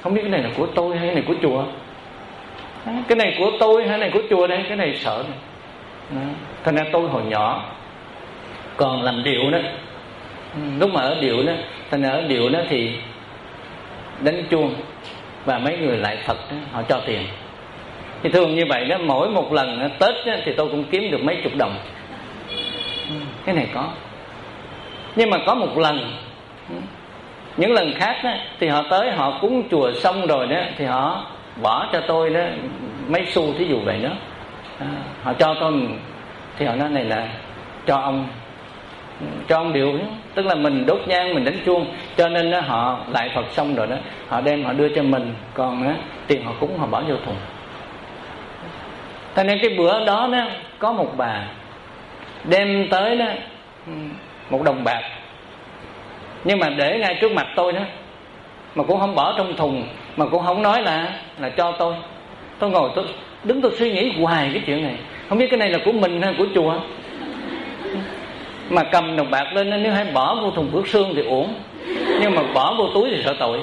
không biết cái này là của tôi hay cái này của chùa, cái này của tôi hay cái này của chùa đây, cái này sợ này. Thành ra tôi hồi nhỏ còn làm điệu đó, lúc mà ở điệu đó, thành ra ở điệu đó thì đánh chuông và mấy người lại Phật đó, họ cho tiền. Thì thường như vậy đó, mỗi một lần đó, Tết đó, thì tôi cũng kiếm được mấy chục đồng. Cái này có. Nhưng mà có một lần, những lần khác đó, thì họ tới họ cúng chùa xong rồi đó, thì họ bỏ cho tôi đó mấy xu thí dụ vậy đó. À, họ cho tôi, thì họ nói này là cho ông, cho ông điều, tức là mình đốt nhang, mình đánh chuông, cho nên đó, họ lại Phật xong rồi đó, họ đem họ đưa cho mình, còn đó, tiền họ cúng họ bỏ vô thùng. Cho nên cái bữa đó đó có một bà đem tới đó một đồng bạc, nhưng mà để ngay trước mặt tôi đó, mà cũng không bỏ trong thùng, mà cũng không nói là là cho tôi. Tôi ngồi tôi đứng tôi suy nghĩ hoài cái chuyện này, không biết cái này là của mình hay của chùa. Mà cầm đồng bạc lên, nếu hay bỏ vô thùng phước sương thì uổng, nhưng mà bỏ vô túi thì sợ tội.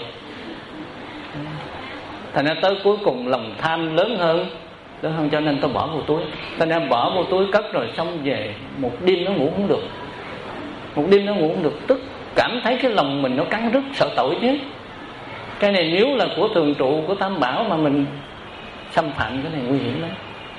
Thành ra tới cuối cùng lòng tham lớn hơn, lớn hơn cho nên tôi bỏ vô túi. Thành ra bỏ vô túi cất rồi xong về, một đêm nó ngủ không được, một đêm nó ngủ không được, tức cảm thấy cái lòng mình nó cắn rứt, sợ tội chứ. Cái này nếu là của thường trụ, của Tam Bảo mà mình xâm phạm cái này nguy hiểm lắm.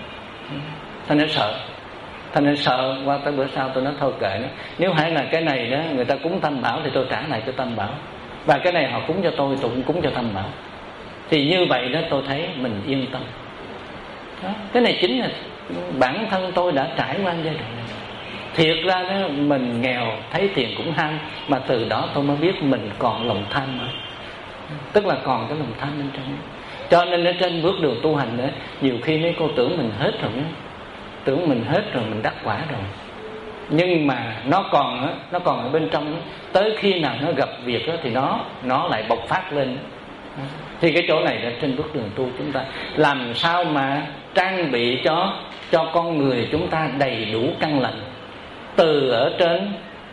Thành ra sợ, thành ra sợ. Qua tới bữa sau tôi nói thôi kệ nó, nếu hay là cái này đó người ta cúng Tam Bảo thì tôi trả lại cho Tam Bảo, và cái này họ cúng cho tôi, tôi cũng cúng cho Tam Bảo. Thì như vậy đó tôi thấy mình yên tâm đó. Cái này chính là bản thân tôi đã trải qua giai đoạn này. Thiệt ra đó mình nghèo thấy tiền cũng ham, mà từ đó tôi mới biết mình còn lòng tham mà. Tức là còn cái lòng tham bên trong. Cho nên ở trên bước đường tu hành đó, nhiều khi mấy cô tưởng mình hết rồi đó. Tưởng mình hết rồi, mình đắc quả rồi, nhưng mà nó còn nó còn ở bên trong đó. Tới khi nào nó gặp việc đó, thì nó nó lại bộc phát lên. Thì cái chỗ này là trên bước đường tu chúng ta làm sao mà trang bị cho cho con người chúng ta đầy đủ căn lành, từ ở trên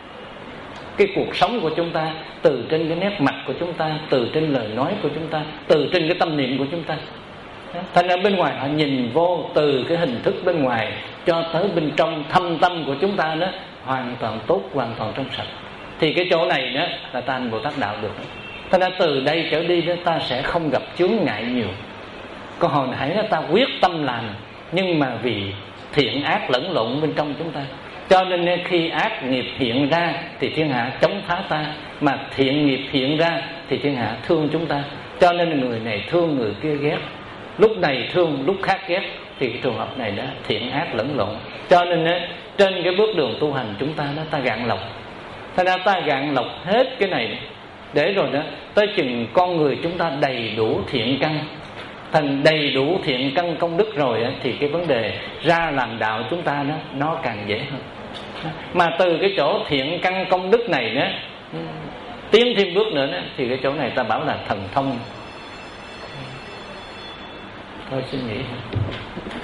cái cuộc sống của chúng ta, từ trên cái nét mặt của chúng ta, từ trên lời nói của chúng ta, từ trên cái tâm niệm của chúng ta. Thành ra bên ngoài họ nhìn vô, từ cái hình thức bên ngoài cho tới bên trong thâm tâm của chúng ta đó hoàn toàn tốt, hoàn toàn trong sạch. Thì cái chỗ này đó là ta hành Bồ Tát đạo được. Thành ra từ đây trở đi đó ta sẽ không gặp chướng ngại nhiều. Còn hồi nãy đó ta quyết tâm làm, nhưng mà vì thiện ác lẫn lộn bên trong chúng ta, cho nên khi ác nghiệp hiện ra thì thiên hạ chống phá ta, mà thiện nghiệp hiện ra thì thiên hạ thương chúng ta. Cho nên người này thương, người kia ghét, lúc này thương, lúc khác ghét. Thì cái trường hợp này đó thiện ác lẫn lộn. Cho nên đó, trên cái bước đường tu hành chúng ta đó, ta gạn lọc. Thành ra ta gạn lọc hết cái này, để rồi đó tới chừng con người chúng ta đầy đủ thiện căn, thành đầy đủ thiện căn công đức rồi đó, thì cái vấn đề ra làm đạo chúng ta đó nó càng dễ hơn. Mà từ cái chỗ thiện căn công đức này đó tiến thêm bước nữa đó, thì cái chỗ này ta bảo là thần thông. Thôi xin nghỉ.